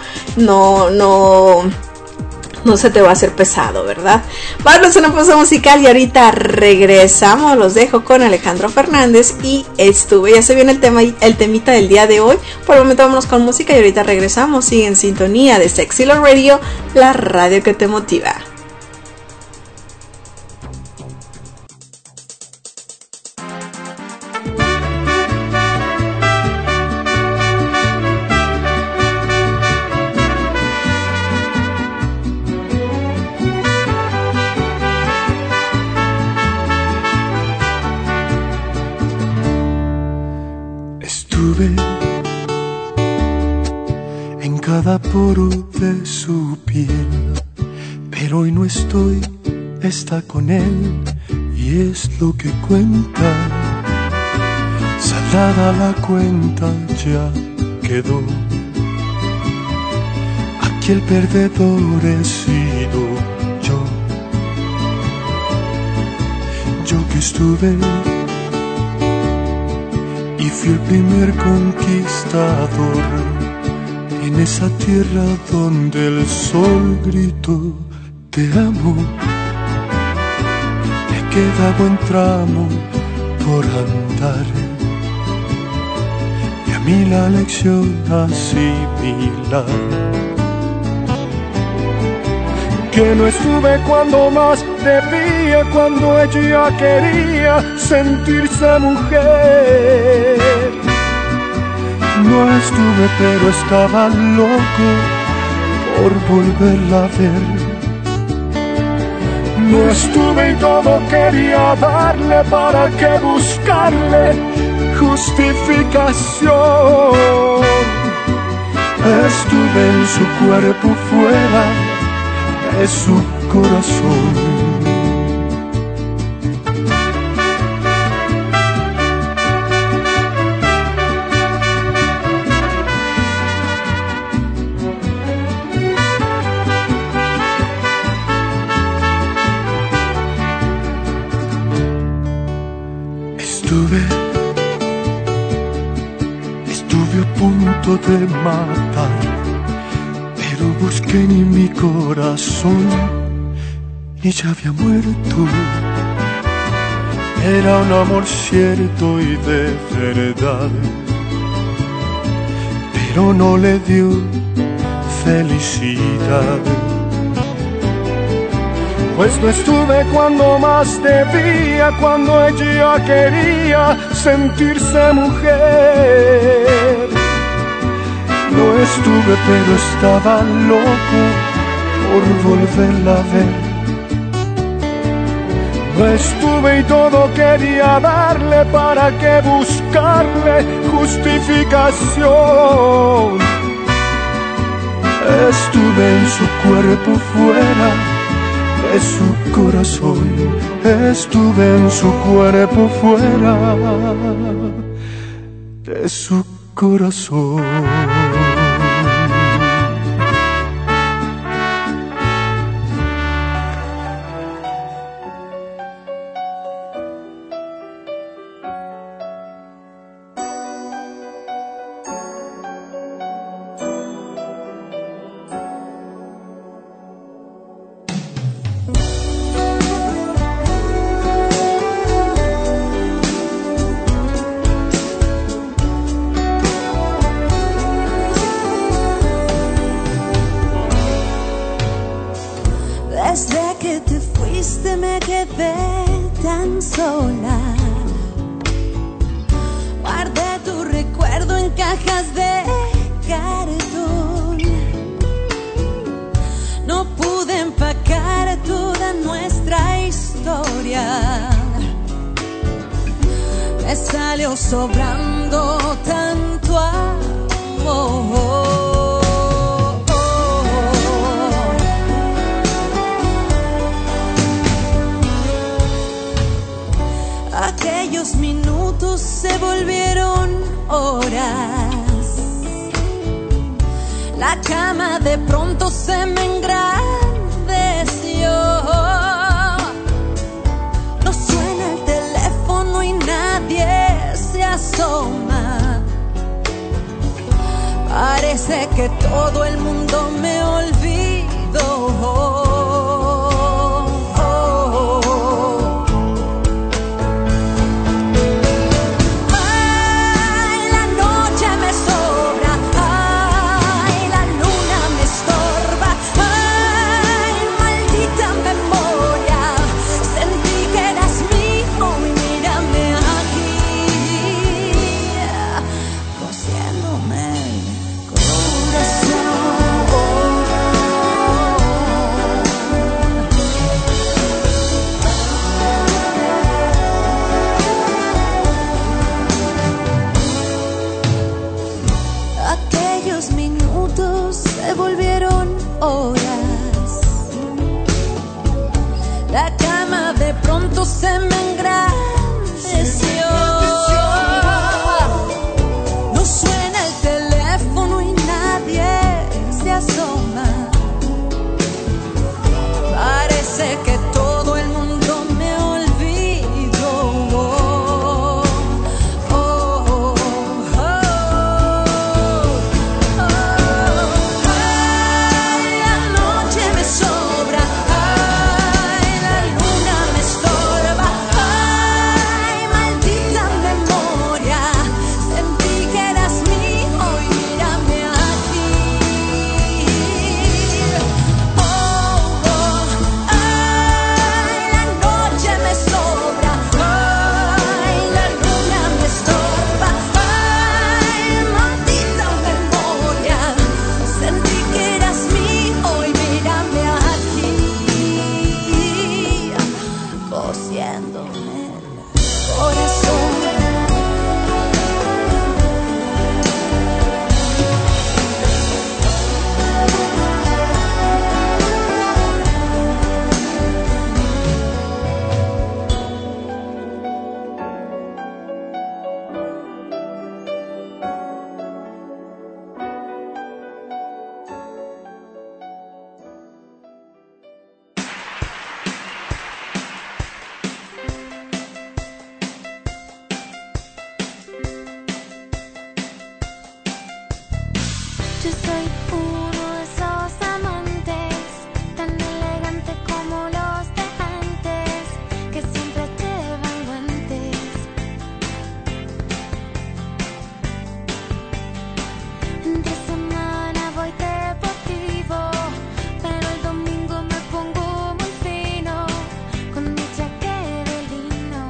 No se te va a hacer pesado, ¿verdad? Vamos a una pausa musical y ahorita regresamos. Los dejo con Alejandro Fernández y ya se viene el temita del día de hoy. Por el momento vámonos con música y ahorita regresamos. Sigue en sintonía de Sexy Love Radio, la radio que te motiva. En cada poro de su piel, pero hoy no estoy, está con él y es lo que cuenta. Saldada la cuenta ya quedó, aquí el perdedor he sido yo que estuve y fui el primer conquistador en esa tierra donde el sol gritó te amo. Me queda buen tramo por andar y a mí la lección asimilar. Que no estuve cuando más debía, cuando ella quería sentirse mujer. No estuve pero estaba loco por volverla a ver. No estuve y todo quería darle, para que buscarle justificación. Estuve en su cuerpo fuera de su corazón. Estuve a punto de matar, pero busqué en mi corazón y ya había muerto. Era un amor cierto y de verdad, pero no le dio felicidad. Pues no estuve cuando más debía, cuando ella quería sentirse mujer. No estuve pero estaba loco por volverla a ver. No estuve y todo quería darle, para que buscarle justificación. Estuve en su cuerpo fuera de su corazón. Estuve en su cuerpo fuera de su corazón. Desde que te fuiste me quedé tan sola. Guardé tu recuerdo en cajas de cartón. No pude empacar toda nuestra historia. Me salió sobrando tanto amor. Aquellos minutos se volvieron horas. La cama de pronto se me engrandeció. No suena el teléfono y nadie se asoma. Parece que todo el mundo me olvidó. La cama de pronto se me engrandeció. No suena el teléfono y nadie se asoma. Parece que todo el mundo me olvidó. Ay, la noche me sobra. Yo soy uno de esos amantes, tan elegante como los de antes, que siempre llevan guantes. Entre semana voy deportivo, pero el domingo me pongo muy fino, con mi chaqueta de lino.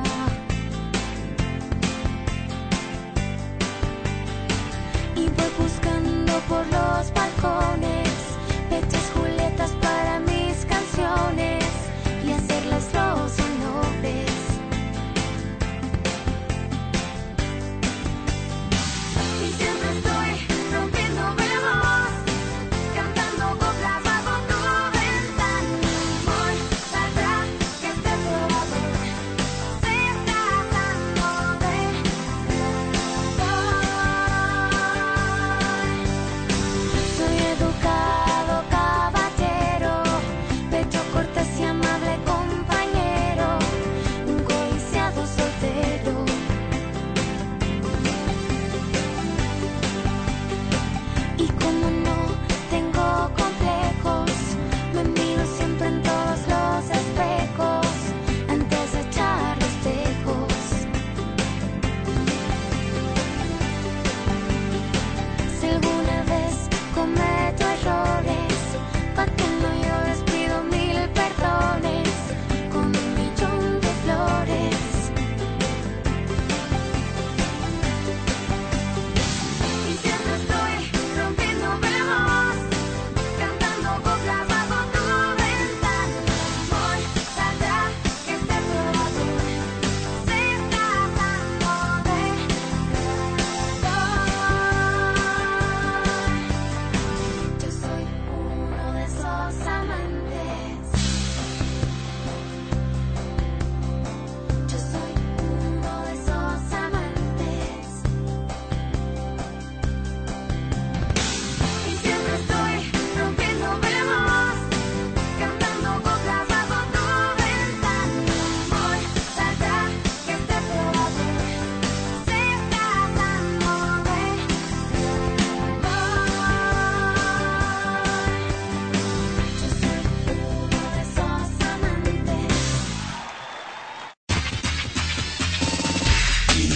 Y voy buscando por los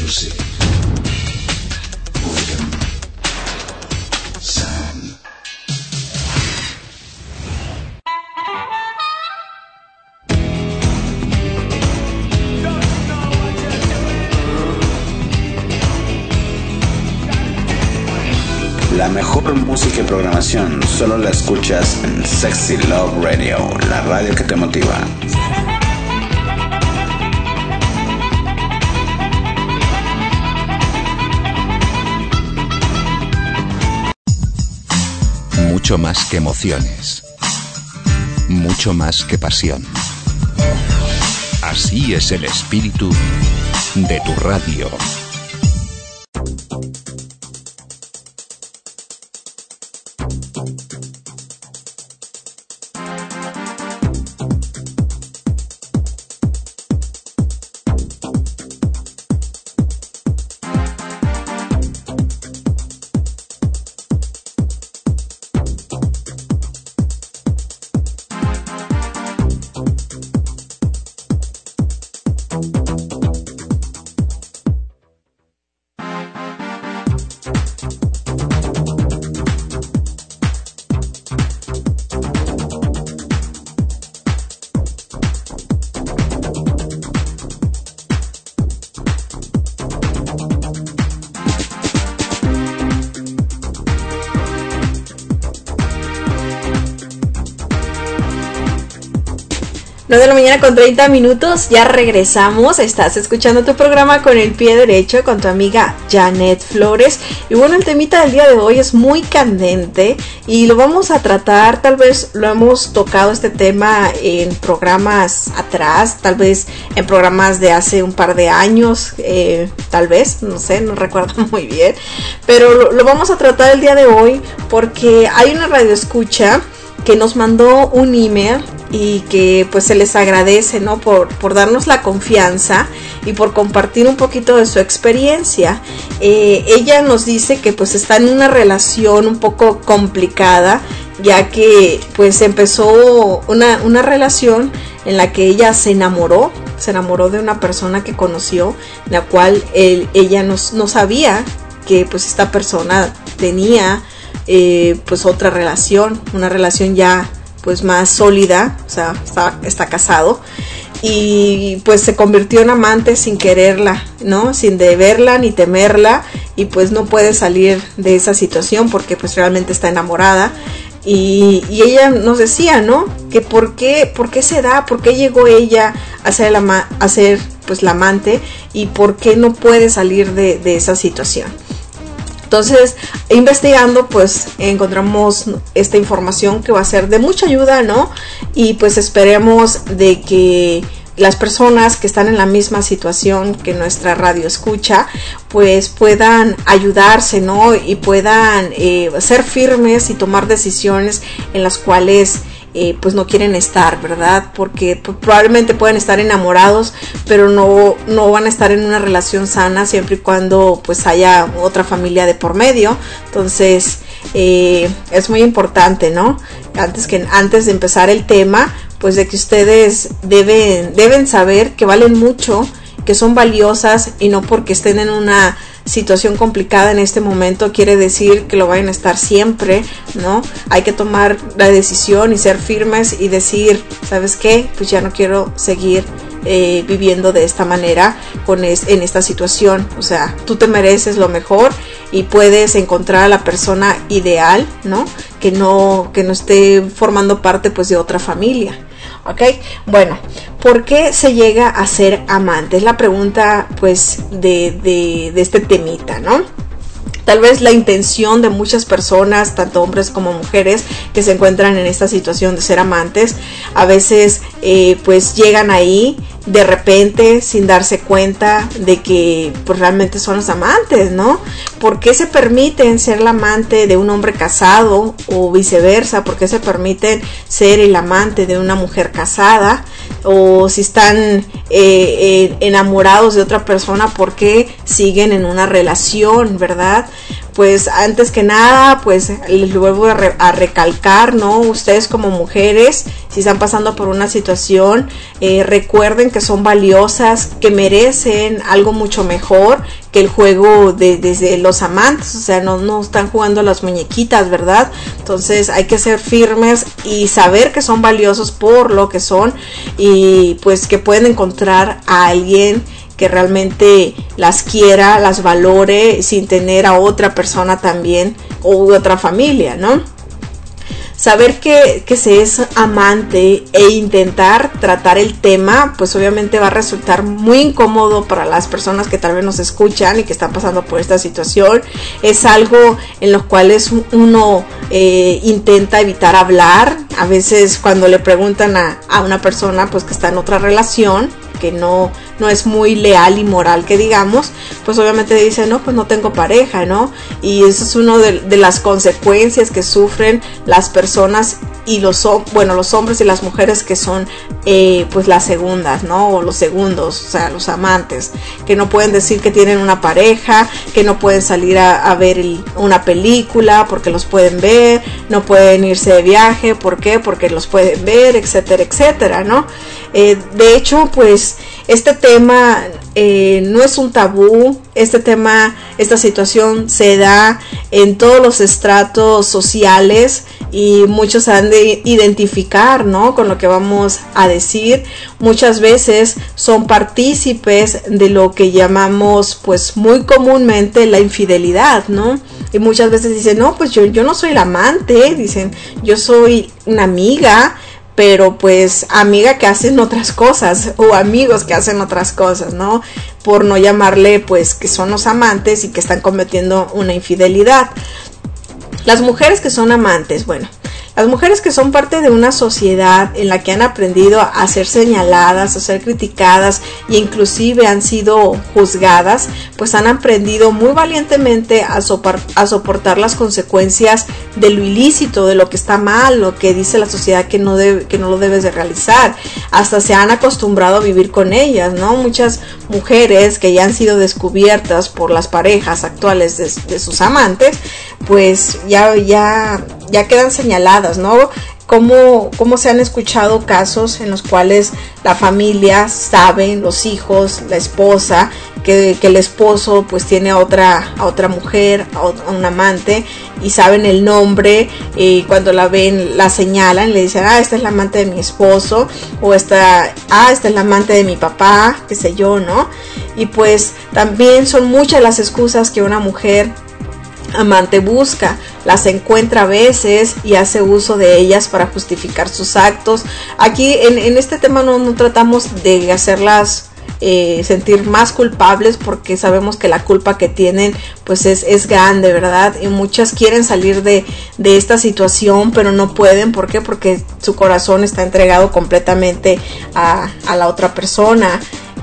music, rhythm, sound. La mejor música y programación solo la escuchas en Sexy Love Radio, la radio que te motiva. Mucho más que emociones, mucho más que pasión. Así es el espíritu de tu radio. De la mañana con 30 minutos, ya regresamos. Estás escuchando tu programa Con el Pie Derecho con tu amiga Janet Flores. Y bueno, el temita del día de hoy es muy candente y lo vamos a tratar. Tal vez lo hemos tocado este tema en programas atrás, tal vez en programas de hace un par de años, tal vez, no sé, no recuerdo muy bien. Pero lo vamos a tratar el día de hoy porque hay una radioescucha que nos mandó un email y que pues se les agradece, ¿no? Por darnos la confianza y por compartir un poquito de su experiencia. Ella nos dice que pues está en una relación un poco complicada, ya que pues empezó una relación en la que ella se enamoró de una persona que conoció, la cual ella no sabía que pues esta persona tenía pues otra relación, una relación ya pues más sólida, o sea, está casado, y pues se convirtió en amante sin quererla, ¿no? Sin deberla ni temerla, y pues no puede salir de esa situación porque pues realmente está enamorada. Y ella nos decía, ¿no? Que por qué se da, por qué llegó ella a ser pues la amante, y por qué no puede salir de esa situación. Entonces, investigando, pues encontramos esta información que va a ser de mucha ayuda, ¿no? Y pues esperemos de que las personas que están en la misma situación que nuestra radio escucha, pues puedan ayudarse, ¿no? Y puedan ser firmes y tomar decisiones en las cuales pues no quieren estar, ¿verdad? Porque probablemente pueden estar enamorados, pero no van a estar en una relación sana siempre y cuando pues haya otra familia de por medio. Entonces es muy importante, ¿no? Antes de empezar el tema, pues de que ustedes deben saber que valen mucho, que son valiosas, y no porque estén en una situación complicada en este momento quiere decir que lo vayan a estar siempre, ¿no? Hay que tomar la decisión y ser firmes y decir, ¿sabes qué? Pues ya no quiero seguir viviendo de esta manera en esta situación. O sea, tú te mereces lo mejor y puedes encontrar a la persona ideal, ¿no? Que no esté formando parte pues de otra familia. ¿Ok? Bueno, ¿por qué se llega a ser amante? Es la pregunta pues de este temita, ¿no? Tal vez la intención de muchas personas, tanto hombres como mujeres, que se encuentran en esta situación de ser amantes, a veces pues llegan ahí de repente sin darse cuenta de que pues realmente son los amantes, ¿no? ¿Por qué se permiten ser la amante de un hombre casado o viceversa? ¿Por qué se permiten ser el amante de una mujer casada? O si están enamorados de otra persona, ¿por qué siguen en una relación, verdad? pues antes que nada, pues les vuelvo a recalcar, ¿no? Ustedes como mujeres, si están pasando por una situación, recuerden que son valiosas, que merecen algo mucho mejor que el juego de los amantes. O sea, no están jugando a las muñequitas, ¿verdad? Entonces hay que ser firmes y saber que son valiosos por lo que son, y pues que pueden encontrar a alguien que realmente las quiera, las valore, sin tener a otra persona también o otra familia, ¿no? Saber que se es amante e intentar tratar el tema, pues obviamente va a resultar muy incómodo para las personas que tal vez nos escuchan y que están pasando por esta situación. Es algo en lo cual uno intenta evitar hablar. A veces cuando le preguntan a una persona pues que está en otra relación, que no es muy leal y moral, que digamos, pues obviamente dice, no, pues no tengo pareja, ¿no? Y eso es una de las consecuencias que sufren las personas y los hombres y las mujeres que son pues las segundas, ¿no? O los segundos, o sea, los amantes, que no pueden decir que tienen una pareja, que no pueden salir a ver una película porque los pueden ver, no pueden irse de viaje, ¿por qué? Porque los pueden ver, etcétera, etcétera, ¿no? De hecho, pues este tema no es un tabú. Esta situación se da en todos los estratos sociales y muchos han de identificar, ¿no?, con lo que vamos a decir. Muchas veces son partícipes de lo que llamamos pues muy comúnmente la infidelidad, ¿no? Y muchas veces dicen, no, pues yo no soy la amante, dicen, yo soy una amiga, pero pues amiga que hacen otras cosas, o amigos que hacen otras cosas, ¿no? Por no llamarle pues que son los amantes y que están cometiendo una infidelidad. Las mujeres que son amantes, bueno, las mujeres que son parte de una sociedad en la que han aprendido a ser señaladas, a ser criticadas e inclusive han sido juzgadas, pues han aprendido muy valientemente a soportar las consecuencias de lo ilícito, de lo que está mal, lo que dice la sociedad que no lo debes de realizar. Hasta se han acostumbrado a vivir con ellas, ¿no? Muchas mujeres que ya han sido descubiertas por las parejas actuales de sus amantes, pues ya quedan señaladas, ¿no? ¿Cómo se han escuchado casos en los cuales la familia sabe, los hijos, la esposa, que el esposo pues tiene a otra mujer, a un amante, y saben el nombre, y cuando la ven la señalan, le dicen, esta es la amante de mi esposo, o esta es la amante de mi papá, qué sé yo, ¿no? Y pues también son muchas las excusas que una mujer amante busca, las encuentra a veces y hace uso de ellas para justificar sus actos. Aquí en este tema no tratamos de hacerlas sentir más culpables, porque sabemos que la culpa que tienen pues es grande, ¿verdad? Y muchas quieren salir de esta situación, pero no pueden. ¿Por qué? Porque su corazón está entregado completamente a la otra persona.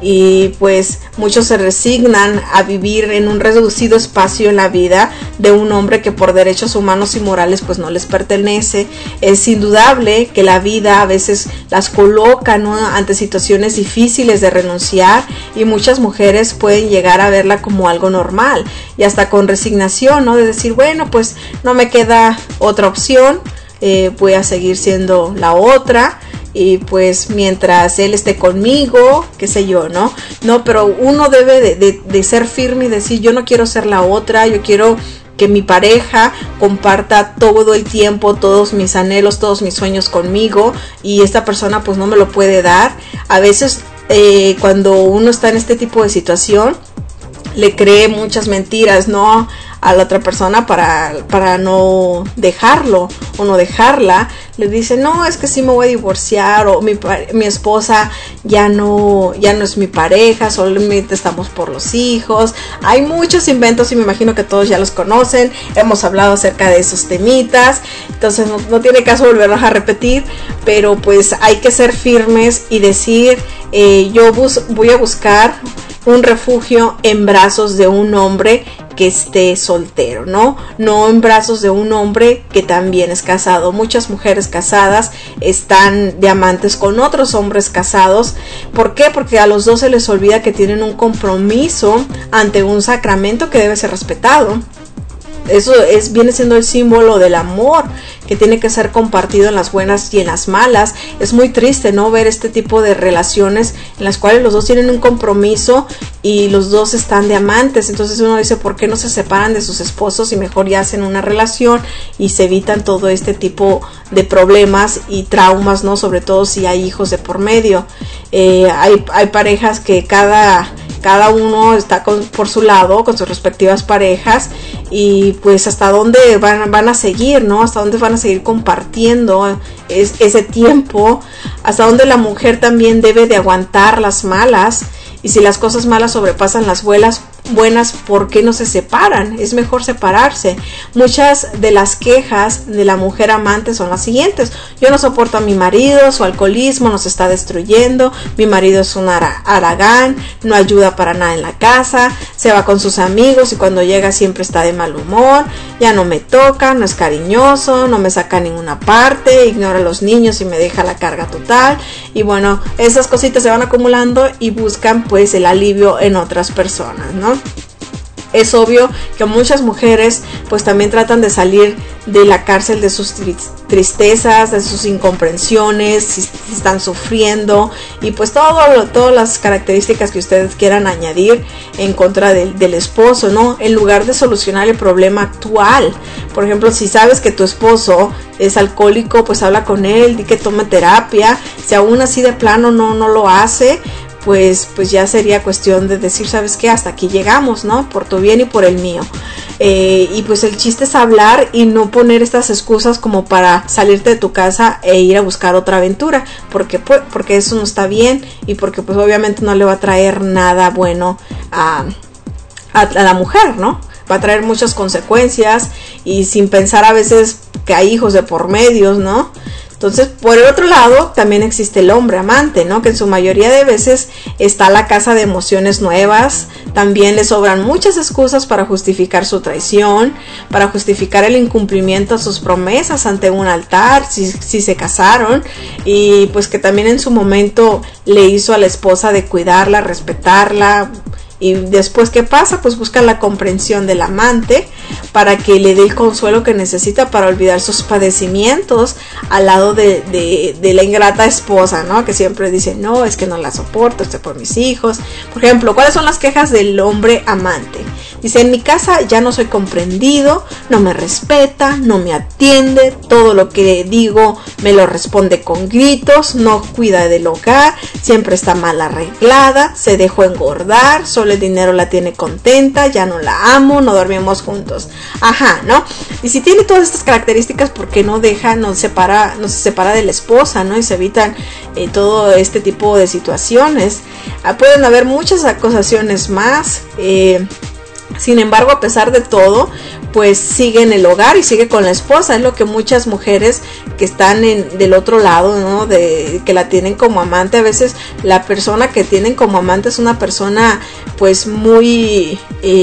Y pues muchos se resignan a vivir en un reducido espacio en la vida de un hombre que por derechos humanos y morales pues no les pertenece. Es indudable que la vida a veces las coloca, ¿no?, ante situaciones difíciles de renunciar, y muchas mujeres pueden llegar a verla como algo normal y hasta con resignación, ¿no?, de decir, bueno, pues no me queda otra opción, voy a seguir siendo la otra. Y pues mientras él esté conmigo, qué sé yo, ¿no? No, pero uno debe de ser firme y decir, yo no quiero ser la otra, yo quiero que mi pareja comparta todo el tiempo, todos mis anhelos, todos mis sueños conmigo, y esta persona pues no me lo puede dar. A veces cuando uno está en este tipo de situación, le cree muchas mentiras, ¿no?, a la otra persona para no dejarlo o no dejarla. Le dice, no, es que sí me voy a divorciar, o mi esposa ya no es mi pareja, solamente estamos por los hijos. Hay muchos inventos y me imagino que todos ya los conocen, hemos hablado acerca de esos temitas, entonces no tiene caso volverlos a repetir, pero pues hay que ser firmes y decir, yo voy a buscar un refugio en brazos de un hombre que esté soltero, no en brazos de un hombre que también es casado. Muchas mujeres casadas están de amantes con otros hombres casados. ¿Por qué? Porque a los dos se les olvida que tienen un compromiso ante un sacramento que debe ser respetado. eso viene siendo el símbolo del amor que tiene que ser compartido en las buenas y en las malas. Es muy triste, ¿no?, ver este tipo de relaciones en las cuales los dos tienen un compromiso y los dos están de amantes. Entonces uno dice, ¿por qué no se separan de sus esposos y mejor ya hacen una relación y se evitan todo este tipo de problemas y traumas, ¿no?, sobre todo si hay hijos de por medio? Hay parejas que cada uno está por su lado, con sus respectivas parejas, y pues hasta dónde van a seguir, ¿no? Hasta dónde van a seguir compartiendo ese tiempo, hasta dónde la mujer también debe de aguantar las malas, y si las cosas malas sobrepasan las buenas, ¿por qué no se separan? Es mejor separarse. Muchas de las quejas de la mujer amante son las siguientes: yo no soporto a mi marido, su alcoholismo nos está destruyendo, mi marido es un haragán, no ayuda para nada en la casa, se va con sus amigos y cuando llega siempre está de mal humor, ya no me toca, no es cariñoso, no me saca a ninguna parte, ignora a los niños y me deja la carga total. Y bueno, esas cositas se van acumulando y buscan pues el alivio en otras personas, ¿no? Es obvio que muchas mujeres pues también tratan de salir de la cárcel de sus tristezas, de sus incomprensiones, si están sufriendo, y pues todas las características que ustedes quieran añadir en contra del esposo, ¿no? En lugar de solucionar el problema actual. Por ejemplo, si sabes que tu esposo es alcohólico, pues habla con él, di que tome terapia. Si aún así de plano no lo hace, pues ya sería cuestión de decir, ¿sabes qué? Hasta aquí llegamos, ¿no? Por tu bien y por el mío. Y pues el chiste es hablar y no poner estas excusas como para salirte de tu casa e ir a buscar otra aventura, porque eso no está bien, y porque pues obviamente no le va a traer nada bueno a la mujer, ¿no? Va a traer muchas consecuencias, y sin pensar a veces que hay hijos de por medio, ¿no? Entonces, por el otro lado, también existe el hombre amante, ¿no? Que en su mayoría de veces está la casa de emociones nuevas. También le sobran muchas excusas para justificar su traición, para justificar el incumplimiento a sus promesas ante un altar, si se casaron, y pues que también en su momento le hizo a la esposa de cuidarla, respetarla. Y después, ¿qué pasa? Pues busca la comprensión del amante para que le dé el consuelo que necesita para olvidar sus padecimientos al lado de la ingrata esposa, ¿no? Que siempre dice, no, es que no la soporto, estoy por mis hijos. Por ejemplo, ¿cuáles son las quejas del hombre amante? Dice, en mi casa ya no soy comprendido, no me respeta, no me atiende, todo lo que digo me lo responde con gritos, no cuida del hogar, siempre está mal arreglada, se dejó engordar, solo el dinero la tiene contenta, ya no la amo, no dormimos juntos. Ajá, ¿no? Y si tiene todas estas características, ¿por qué no se separa de la esposa, ¿no? Y se evitan todo este tipo de situaciones. Pueden haber muchas acusaciones más. Sin embargo, a pesar de todo, pues sigue en el hogar y sigue con la esposa. Es lo que muchas mujeres que están del otro lado, ¿no? Que la tienen como amante. A veces la persona que tienen como amante es una persona pues muy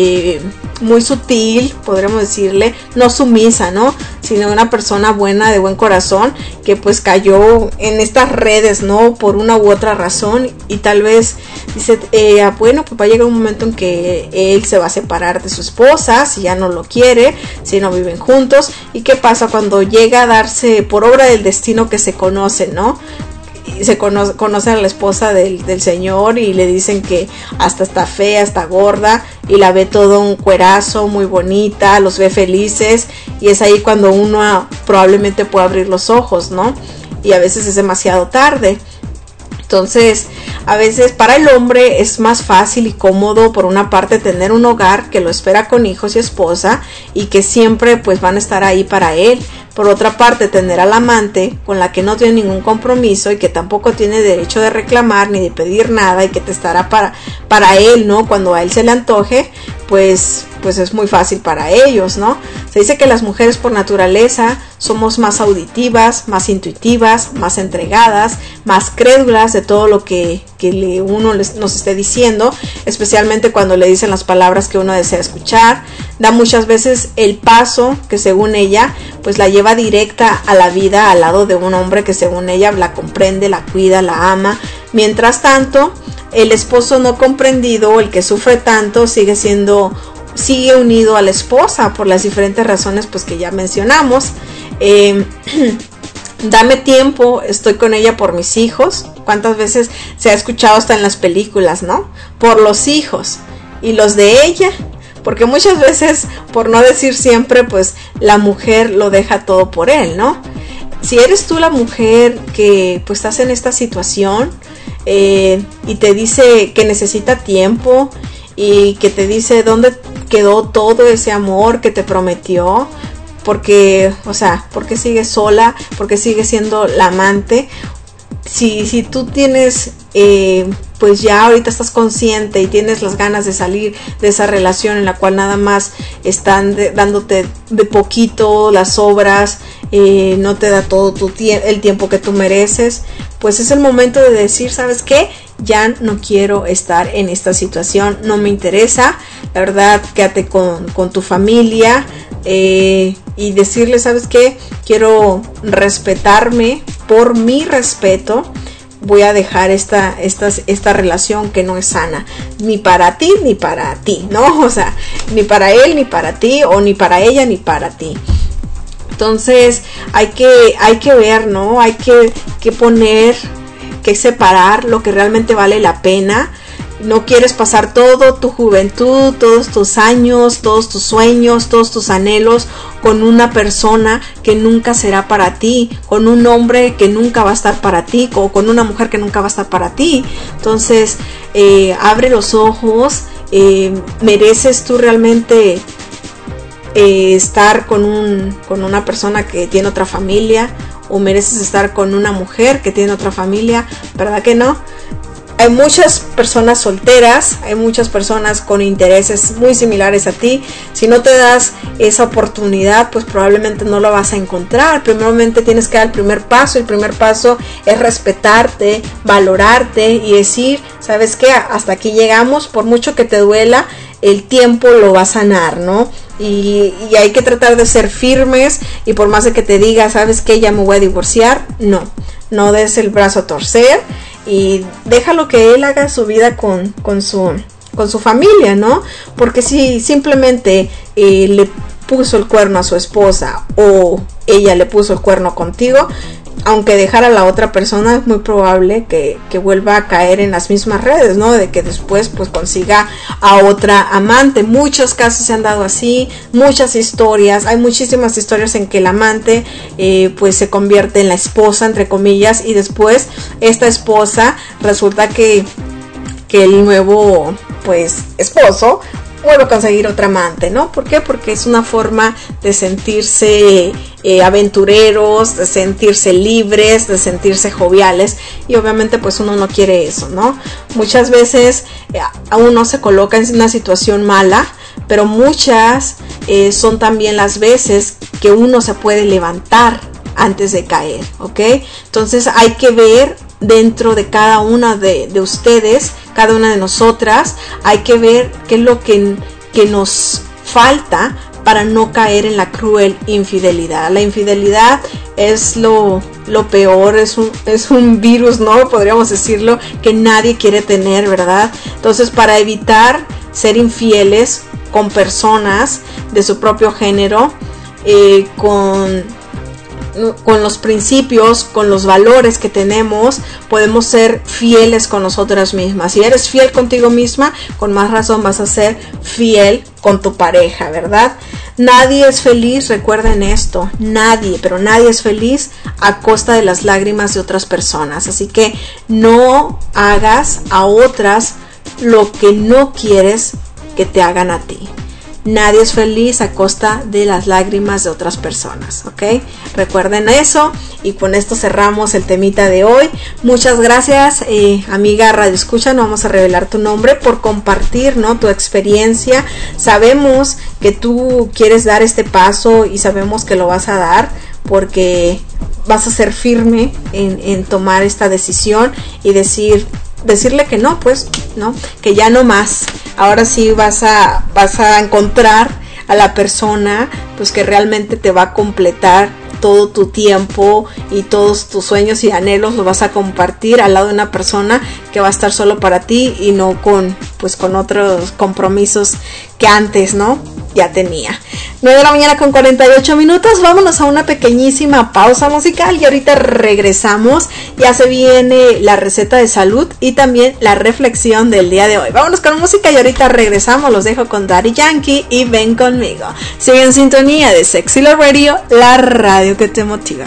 sutil, podríamos decirle, no sumisa, ¿no? Sino una persona buena, de buen corazón, que pues cayó en estas redes, ¿no? Por una u otra razón, y tal vez dice, bueno, pues va a llegar un momento en que él se va a separar de su esposa, si ya no lo quiere, si no viven juntos. ¿Y qué pasa cuando llega a darse por obra del destino que se conocen, ¿no? Se conocen a la esposa del señor y le dicen que hasta está fea, está gorda, y la ve todo un cuerazo, muy bonita, los ve felices, y es ahí cuando uno probablemente puede abrir los ojos, ¿no? Y a veces es demasiado tarde. Entonces, a veces para el hombre es más fácil y cómodo, por una parte, tener un hogar que lo espera con hijos y esposa, y que siempre pues van a estar ahí para él. Por otra parte, tener al amante con la que no tiene ningún compromiso y que tampoco tiene derecho de reclamar ni de pedir nada, y que te estará para él, ¿no? Cuando a él se le antoje, pues es muy fácil para ellos, ¿no? Se dice que las mujeres por naturaleza somos más auditivas, más intuitivas, más entregadas, más crédulas de todo lo que uno nos esté diciendo, especialmente cuando le dicen las palabras que uno desea escuchar. Da muchas veces el paso que, según ella, pues la lleva directa a la vida al lado de un hombre que, según ella, la comprende, la cuida, la ama. Mientras tanto, el esposo no comprendido, el que sufre tanto, sigue siendo sigue unido a la esposa por las diferentes razones pues que ya mencionamos. Dame tiempo, estoy con ella por mis hijos. ¿Cuántas veces se ha escuchado hasta en las películas, no? Por los hijos y los de ella, porque muchas veces, por no decir siempre, pues la mujer lo deja todo por él, ¿no? Si eres tú la mujer que pues estás en esta situación y te dice que necesita tiempo y que te dice dónde quedó todo ese amor que te prometió, porque, o sea, porque sigue sola, porque sigue siendo la amante. Si tú tienes, pues ya ahorita estás consciente y tienes las ganas de salir de esa relación en la cual nada más están dándote de poquito las sobras, no te da todo el tiempo que tú mereces, pues es el momento de decir, ¿sabes qué? Ya no quiero estar en esta situación, no me interesa, la verdad, quédate con tu familia, y decirle, ¿sabes qué? Quiero respetarme, por mi respeto voy a dejar esta relación que no es sana, ni para ti ni para ti, ¿no? O sea, ni para él ni para ti, o ni para ella ni para ti. Entonces hay que ver, ¿no? Hay que poner, que separar lo que realmente vale la pena. No quieres pasar toda tu juventud, todos tus años, todos tus sueños, todos tus anhelos con una persona que nunca será para ti, con un hombre que nunca va a estar para ti, o con una mujer que nunca va a estar para ti. Entonces, abre los ojos, mereces tú realmente estar con una persona que tiene otra familia, o mereces estar con una mujer que tiene otra familia, ¿verdad que no? Hay muchas personas solteras, hay muchas personas con intereses muy similares a ti. Si no te das esa oportunidad, pues probablemente no lo vas a encontrar. Primeramente tienes que dar el primer paso. El primer paso es respetarte, valorarte y decir, ¿sabes qué? Hasta aquí llegamos, por mucho que te duela, el tiempo lo va a sanar, ¿no? Y hay que tratar de ser firmes, y por más de que te diga, ¿sabes qué? Ya me voy a divorciar, no des el brazo a torcer. Y déjalo que él haga su vida con su familia, ¿no? Porque si simplemente le puso el cuerno a su esposa, o ella le puso el cuerno contigo, aunque dejara a la otra persona, es muy probable que vuelva a caer en las mismas redes, ¿no? De que después pues consiga a otra amante. Muchos casos se han dado así, muchas historias, hay muchísimas historias en que el amante pues se convierte en la esposa, entre comillas, y después esta esposa resulta que el nuevo pues esposo vuelve a conseguir otra amante, ¿no? ¿Por qué? Porque es una forma de sentirse aventureros, de sentirse libres, de sentirse joviales, y obviamente pues uno no quiere eso, ¿no? Muchas veces uno se coloca en una situación mala, pero muchas son también las veces que uno se puede levantar antes de caer, ¿ok? Entonces hay que ver dentro de cada una de ustedes, cada una de nosotras, hay que ver qué es lo que nos falta para no caer en la cruel infidelidad. La infidelidad es lo peor, es un virus, ¿no? Podríamos decirlo, que nadie quiere tener, ¿verdad? Entonces, para evitar ser infieles con personas de su propio género, con los principios, con los valores que tenemos, podemos ser fieles con nosotras mismas. Si eres fiel contigo misma, con más razón vas a ser fiel con tu pareja, ¿verdad? Nadie es feliz, recuerden esto, nadie, pero nadie es feliz a costa de las lágrimas de otras personas. Así que no hagas a otras lo que no quieres que te hagan a ti. Nadie es feliz a costa de las lágrimas de otras personas, ¿ok? Recuerden eso, y con esto cerramos el temita de hoy. Muchas gracias, amiga Radio Escucha, no vamos a revelar tu nombre, por compartir, ¿no? Tu experiencia. Sabemos que tú quieres dar este paso y sabemos que lo vas a dar, porque vas a ser firme en tomar esta decisión y decirle que no, pues, ¿no? Que ya no más. Ahora sí vas a encontrar a la persona pues que realmente te va a completar todo tu tiempo y todos tus sueños y anhelos los vas a compartir al lado de una persona que va a estar solo para ti y no con otros compromisos que antes, ¿no?, ya tenía. 9 de la mañana con 48 minutos. Vámonos a una pequeñísima pausa musical y ahorita regresamos. Ya se viene la receta de salud y también la reflexión del día de hoy. Vámonos con música y ahorita regresamos. Los dejo con Daddy Yankee y Ven Conmigo. Sigue en sintonía de Sexy Love Radio, la radio que te motiva.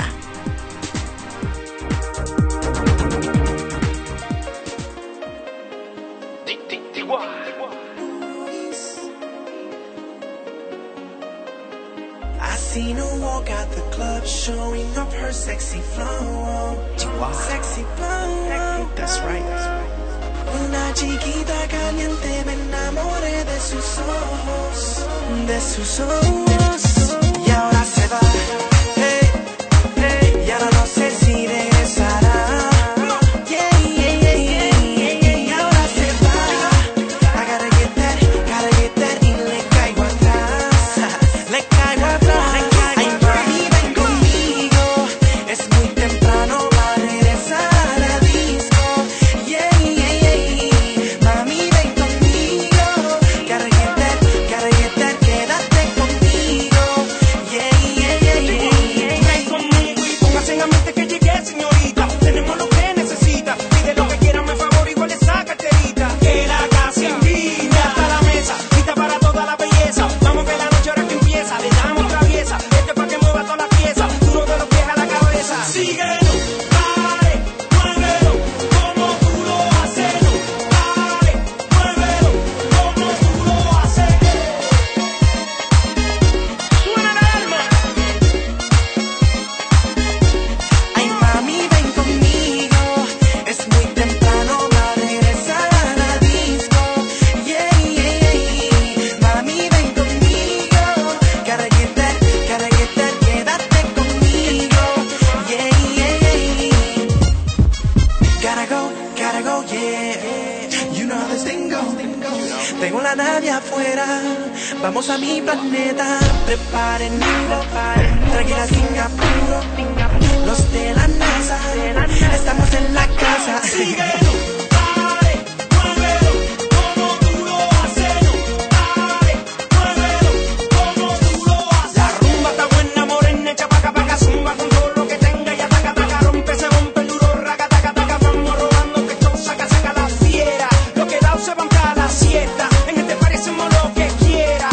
Seen her walk out the club, showing off her sexy flow. Sexy flow. That's right. Una chiquita caliente, me enamoré de sus ojos, de sus ojos. Y ahora se va, hey, hey. Y ahora no sé si regresará. Y ahora se va. I gotta get that, y le caigo atrás, le caigo atrás. Vamos a mi planeta, preparen, tranquila sin apuro. Los de la NASA, estamos en la casa. Síguelo, dale, muévelo, como tú lo haces. Dale, muévelo, como tú lo haces. La rumba está buena, morena, echa paca, paca, zumba con todo lo que tenga y ataca, taca, rompe, se rompe el duro, raca, taca, taca. Vamos robando que esto saca, saca la fiera. Los quedados se van para la siesta. En este parecemos lo que quiera.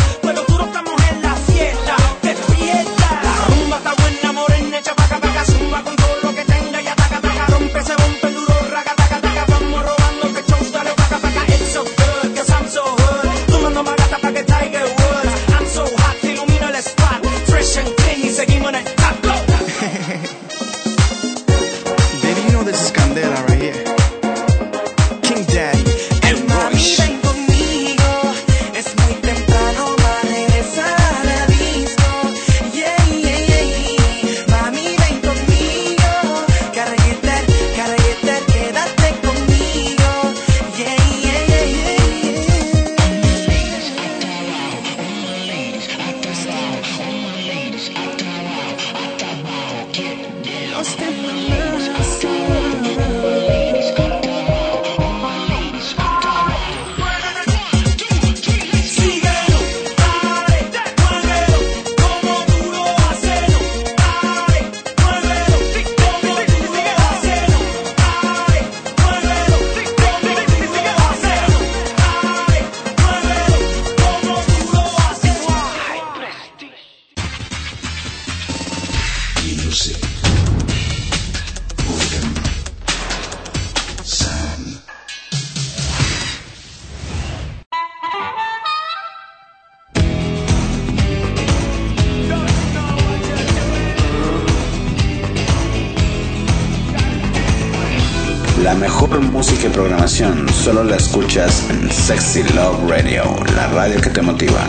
La mejor música y programación solo la escuchas en Sexy Love Radio, la radio que te motiva.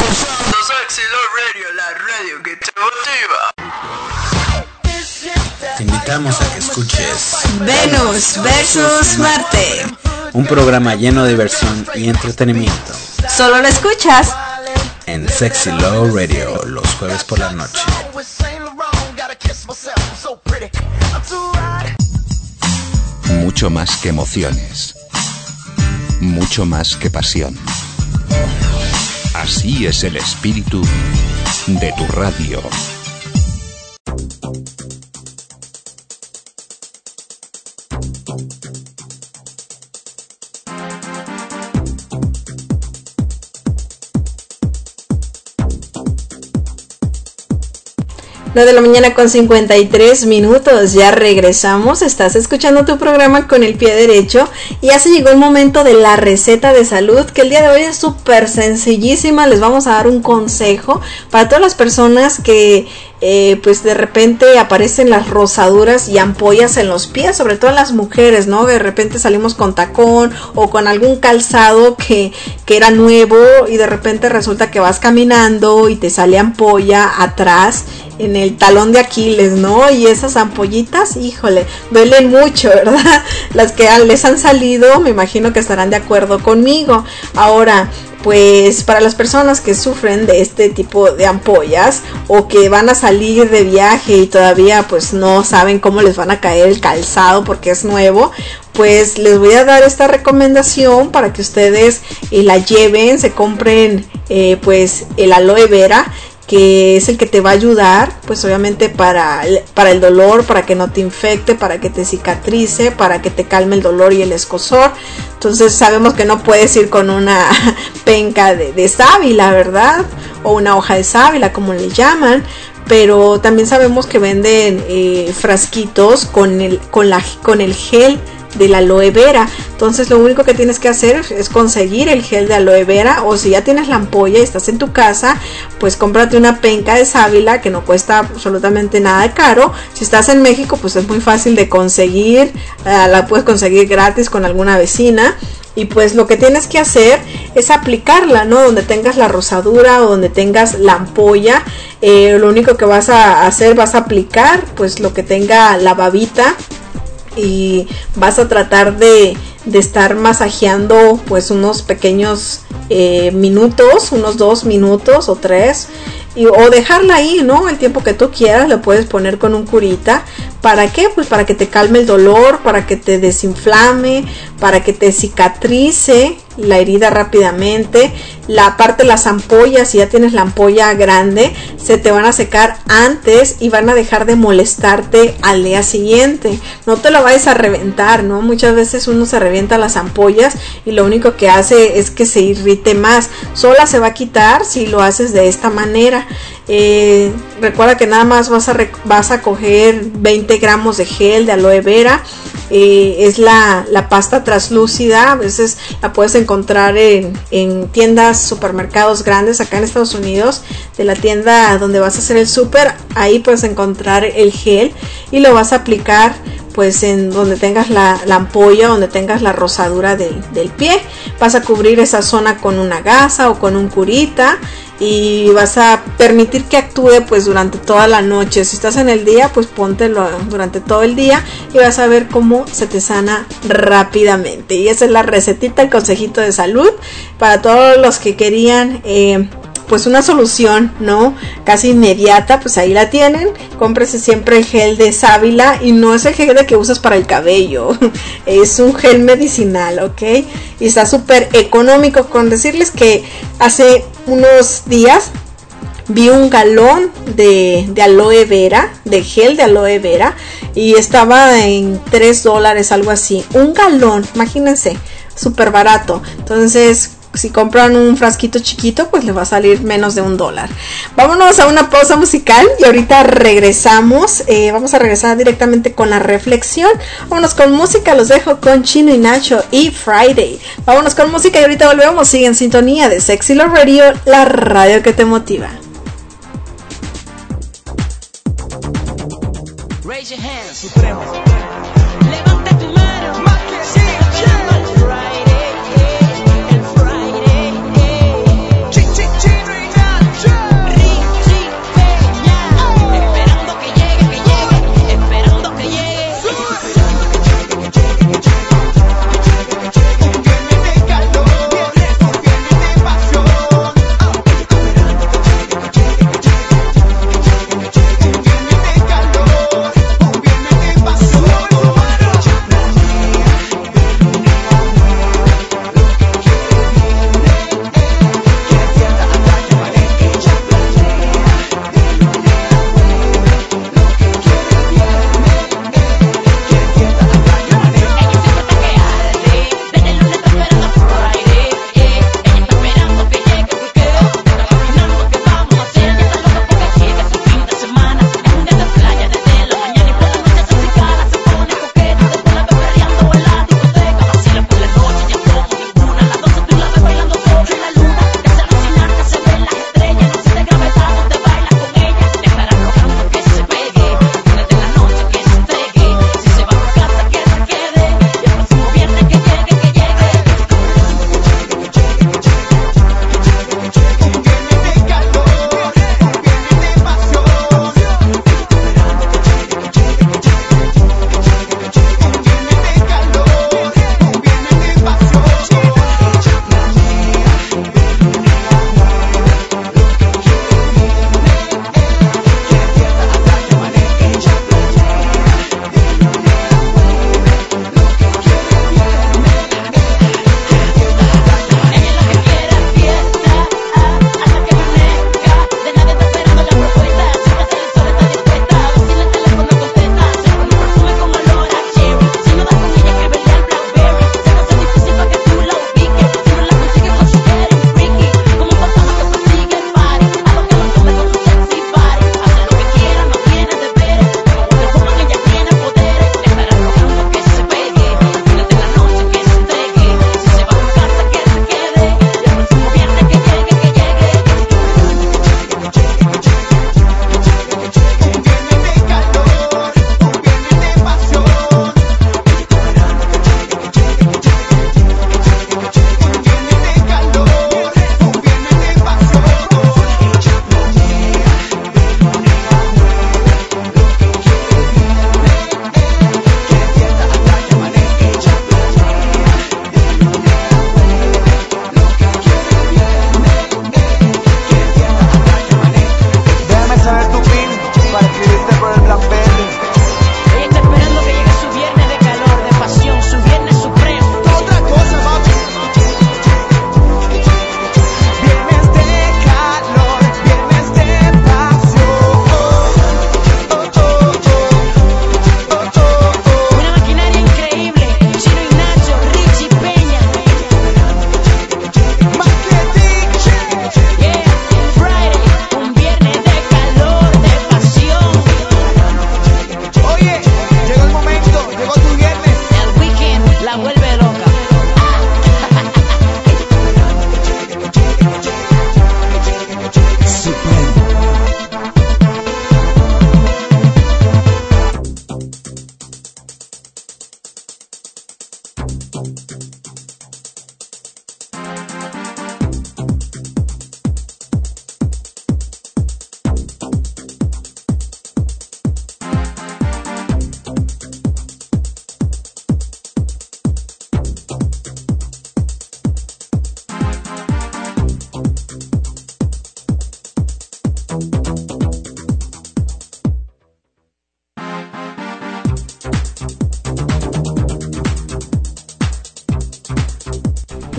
Sexy Love Radio, la radio que te motiva. Te invitamos a que escuches Venus versus Marte, un programa lleno de diversión y entretenimiento. Solo lo escuchas en Sexy Love Radio los jueves por la noche. Mucho más que emociones, mucho más que pasión. Así es el espíritu de tu radio. De la mañana con 53 minutos, ya regresamos, estás escuchando tu programa Con el Pie Derecho y ya se llegó el momento de la receta de salud, que el día de hoy es súper sencillísima. Les vamos a dar un consejo para todas las personas que pues de repente aparecen las rosaduras y ampollas en los pies, sobre todo en las mujeres, ¿no? De repente salimos con tacón o con algún calzado que era nuevo y de repente resulta que vas caminando y te sale ampolla atrás en el talón de Aquiles, ¿no? Y esas ampollitas, híjole, duelen mucho, ¿verdad? Las que les han salido, me imagino que estarán de acuerdo conmigo. Ahora, pues para las personas que sufren de este tipo de ampollas o que van a salir de viaje y todavía pues no saben cómo les van a caer el calzado porque es nuevo, pues les voy a dar esta recomendación para que ustedes la lleven, se compren pues el aloe vera, que es el que te va a ayudar, pues obviamente para el dolor, para que no te infecte, para que te cicatrice, para que te calme el dolor y el escozor. Entonces sabemos que no puedes ir con una penca de sábila, ¿verdad? O una hoja de sábila, como le llaman. Pero también sabemos que venden frasquitos con el gel de la aloe vera. Entonces lo único que tienes que hacer es conseguir el gel de aloe vera, o si ya tienes la ampolla y estás en tu casa, pues cómprate una penca de sábila que no cuesta absolutamente nada caro. Si estás en México, pues es muy fácil de conseguir, la puedes conseguir gratis con alguna vecina. Y pues lo que tienes que hacer es aplicarla, ¿no? Donde tengas la rosadura o donde tengas la ampolla, lo único que vas a hacer, vas a aplicar pues lo que tenga la babita, y vas a tratar de estar masajeando pues unos pequeños minutos, unos 2 minutos o 3, o dejarla ahí, ¿no? El tiempo que tú quieras. Lo puedes poner con un curita. ¿Para qué? Pues para que te calme el dolor, para que te desinflame, para que te cicatrice la herida rápidamente. La parte de las ampollas, si ya tienes la ampolla grande, se te van a secar antes y van a dejar de molestarte al día siguiente. No te lo vayas a reventar, ¿no? Muchas veces uno se revienta las ampollas y lo único que hace es que se irrite más. Sola se va a quitar si lo haces de esta manera. Recuerda que nada más vas a coger 20 gramos de gel de aloe vera. Es la pasta translúcida. A veces la puedes encontrar en tiendas, supermercados grandes acá en Estados Unidos. De la tienda donde vas a hacer el súper, ahí puedes encontrar el gel y lo vas a aplicar pues en donde tengas la ampolla, donde tengas la rosadura del pie. Vas a cubrir esa zona con una gasa o con un curita y vas a permitir que actúe pues durante toda la noche. Si estás en el día, pues póntelo durante todo el día y vas a ver cómo se te sana rápidamente. Y esa es la recetita, el consejito de salud para todos los que querían pues una solución, ¿no? Casi inmediata, pues ahí la tienen. Cómprese siempre el gel de sábila y no es el gel que usas para el cabello. Es un gel medicinal, ¿ok? Y está súper económico. Con decirles que hace unos días vi un galón de aloe vera, de gel de aloe vera, y estaba en $3, algo así. Un galón, imagínense, súper barato. Entonces, si compran un frasquito chiquito, pues les va a salir menos de $1. Vámonos a una pausa musical y ahorita regresamos. Vamos a regresar directamente con la reflexión. Vámonos con música, los dejo con Chino y Nacho y Friday. Vámonos con música y ahorita volvemos. Sigue en sintonía de Sexy Love Radio, la radio que te motiva. Raise your hands, Supremo. Levanta tu mano, más que sí, esperando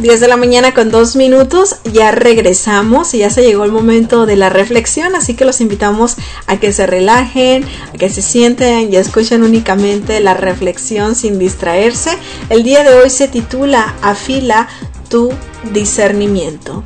10 de la mañana con 2 minutos, ya regresamos y ya se llegó el momento de la reflexión, así que los invitamos a que se relajen, a que se sienten y escuchen únicamente la reflexión sin distraerse. El día de hoy se titula Afila tu discernimiento.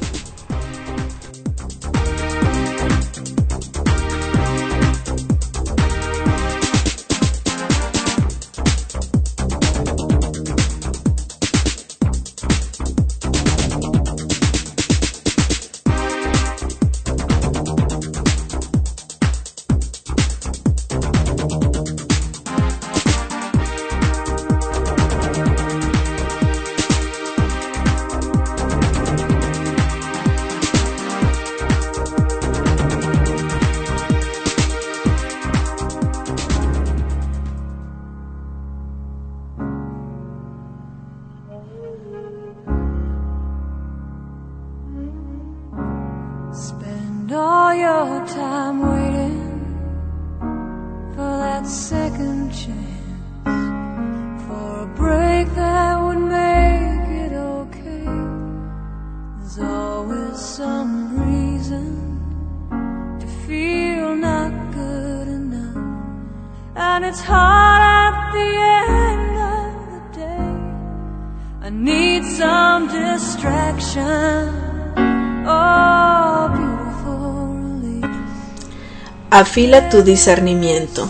Afila tu discernimiento.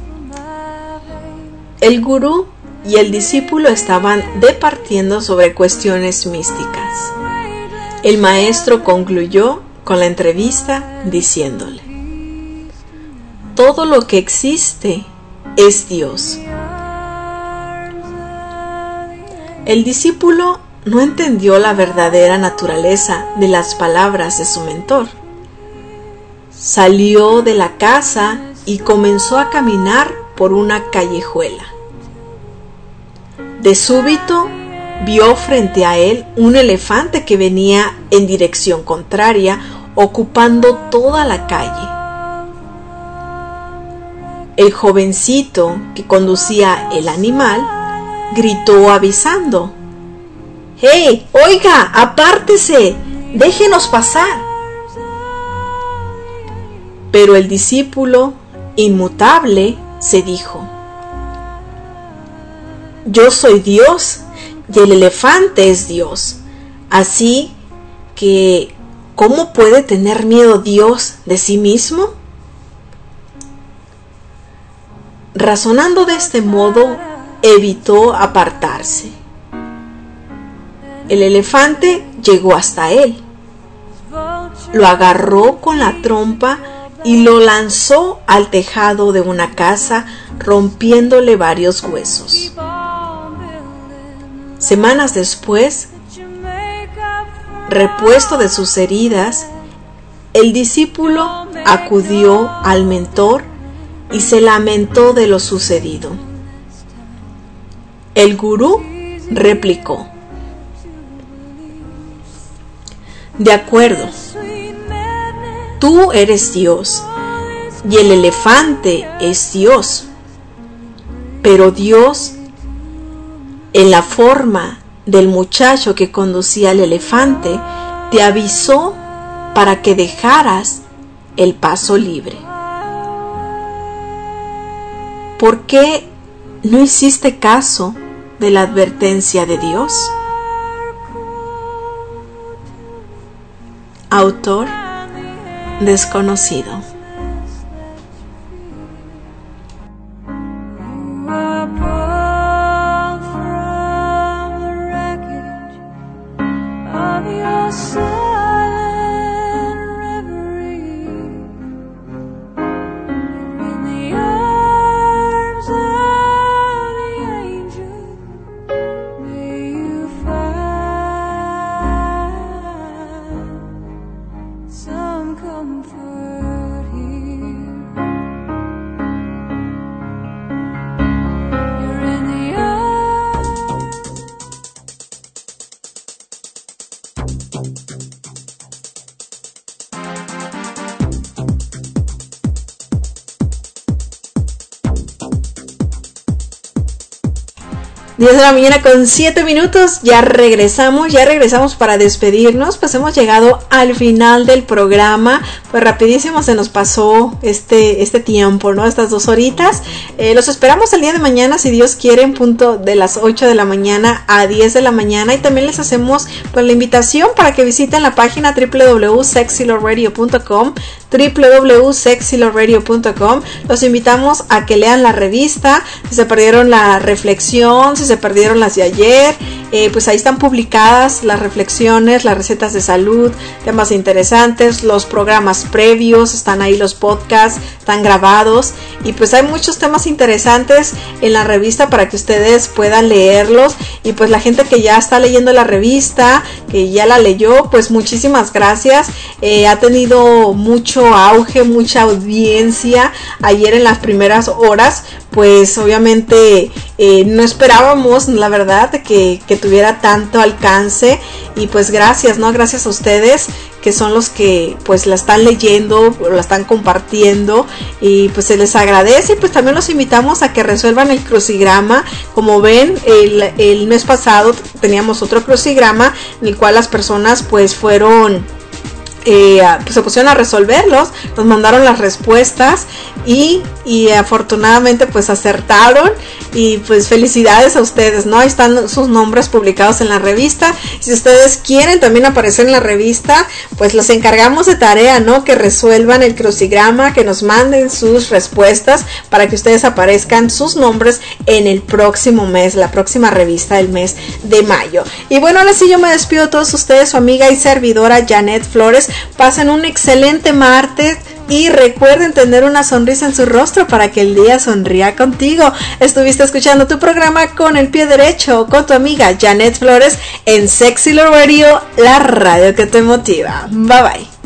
El gurú y el discípulo estaban departiendo sobre cuestiones místicas. El maestro concluyó con la entrevista diciéndole: todo lo que existe es Dios. El discípulo no entendió la verdadera naturaleza de las palabras de su mentor. Salió de la casa y comenzó a caminar por una callejuela. De súbito vio frente a él un elefante que venía en dirección contraria, ocupando toda la calle. El jovencito que conducía el animal gritó avisando: ¡Hey, oiga, apártese! ¡Déjenos pasar! Pero el discípulo, inmutable, se dijo: yo soy Dios y el elefante es Dios. Así que, ¿cómo puede tener miedo Dios de sí mismo? Razonando de este modo, evitó apartarse. El elefante llegó hasta él, lo agarró con la trompa y lo lanzó al tejado de una casa, rompiéndole varios huesos. Semanas después, repuesto de sus heridas, el discípulo acudió al mentor y se lamentó de lo sucedido. El gurú replicó: de acuerdo, tú eres Dios y el elefante es Dios, pero Dios, en la forma del muchacho que conducía el elefante, te avisó para que dejaras el paso libre. ¿Por qué no hiciste caso de la advertencia de Dios? Autor desconocido. Comfort 10 de la mañana con 7 minutos, ya regresamos para despedirnos. Pues hemos llegado al final del programa, pues rapidísimo se nos pasó este tiempo, ¿no? Estas 2 horitas. Los esperamos el día de mañana, si Dios quiere, en punto de las 8 de la mañana a 10 de la mañana, y también les hacemos pues la invitación para que visiten la página www.sexyloradio.com, www.sexyloradio.com. Los invitamos a que lean la revista, si se perdieron la reflexión, si se perdieron las de ayer, pues ahí están publicadas las reflexiones, las recetas de salud, temas interesantes, los programas previos, están ahí los podcasts, están grabados, y pues hay muchos temas interesantes en la revista para que ustedes puedan leerlos. Y pues la gente que ya está leyendo la revista, que ya la leyó, pues muchísimas gracias. Ha tenido mucho auge, mucha audiencia ayer en las primeras horas. Pues obviamente no esperábamos, la verdad, que tuviera tanto alcance, y pues gracias, ¿no? Gracias a ustedes, que son los que pues la están leyendo, la están compartiendo, y pues se les agradece. Y pues también los invitamos a que resuelvan el crucigrama. Como ven, el mes pasado teníamos otro crucigrama en el cual las personas pues fueron... pues se pusieron a resolverlos, nos mandaron las respuestas y afortunadamente pues acertaron, y pues felicidades a ustedes, ¿no? Ahí están sus nombres publicados en la revista. Si ustedes quieren también aparecer en la revista, pues los encargamos de tarea, ¿no? Que resuelvan el crucigrama, que nos manden sus respuestas para que ustedes aparezcan sus nombres en el próximo mes, la próxima revista del mes de mayo. Y bueno, ahora sí yo me despido de todos ustedes, su amiga y servidora Janet Flores. Pasen un excelente martes y recuerden tener una sonrisa en su rostro para que el día sonría contigo. Estuviste escuchando tu programa Con el Pie Derecho con tu amiga Janet Flores en Sexy Love Radio, la radio que te motiva. Bye bye.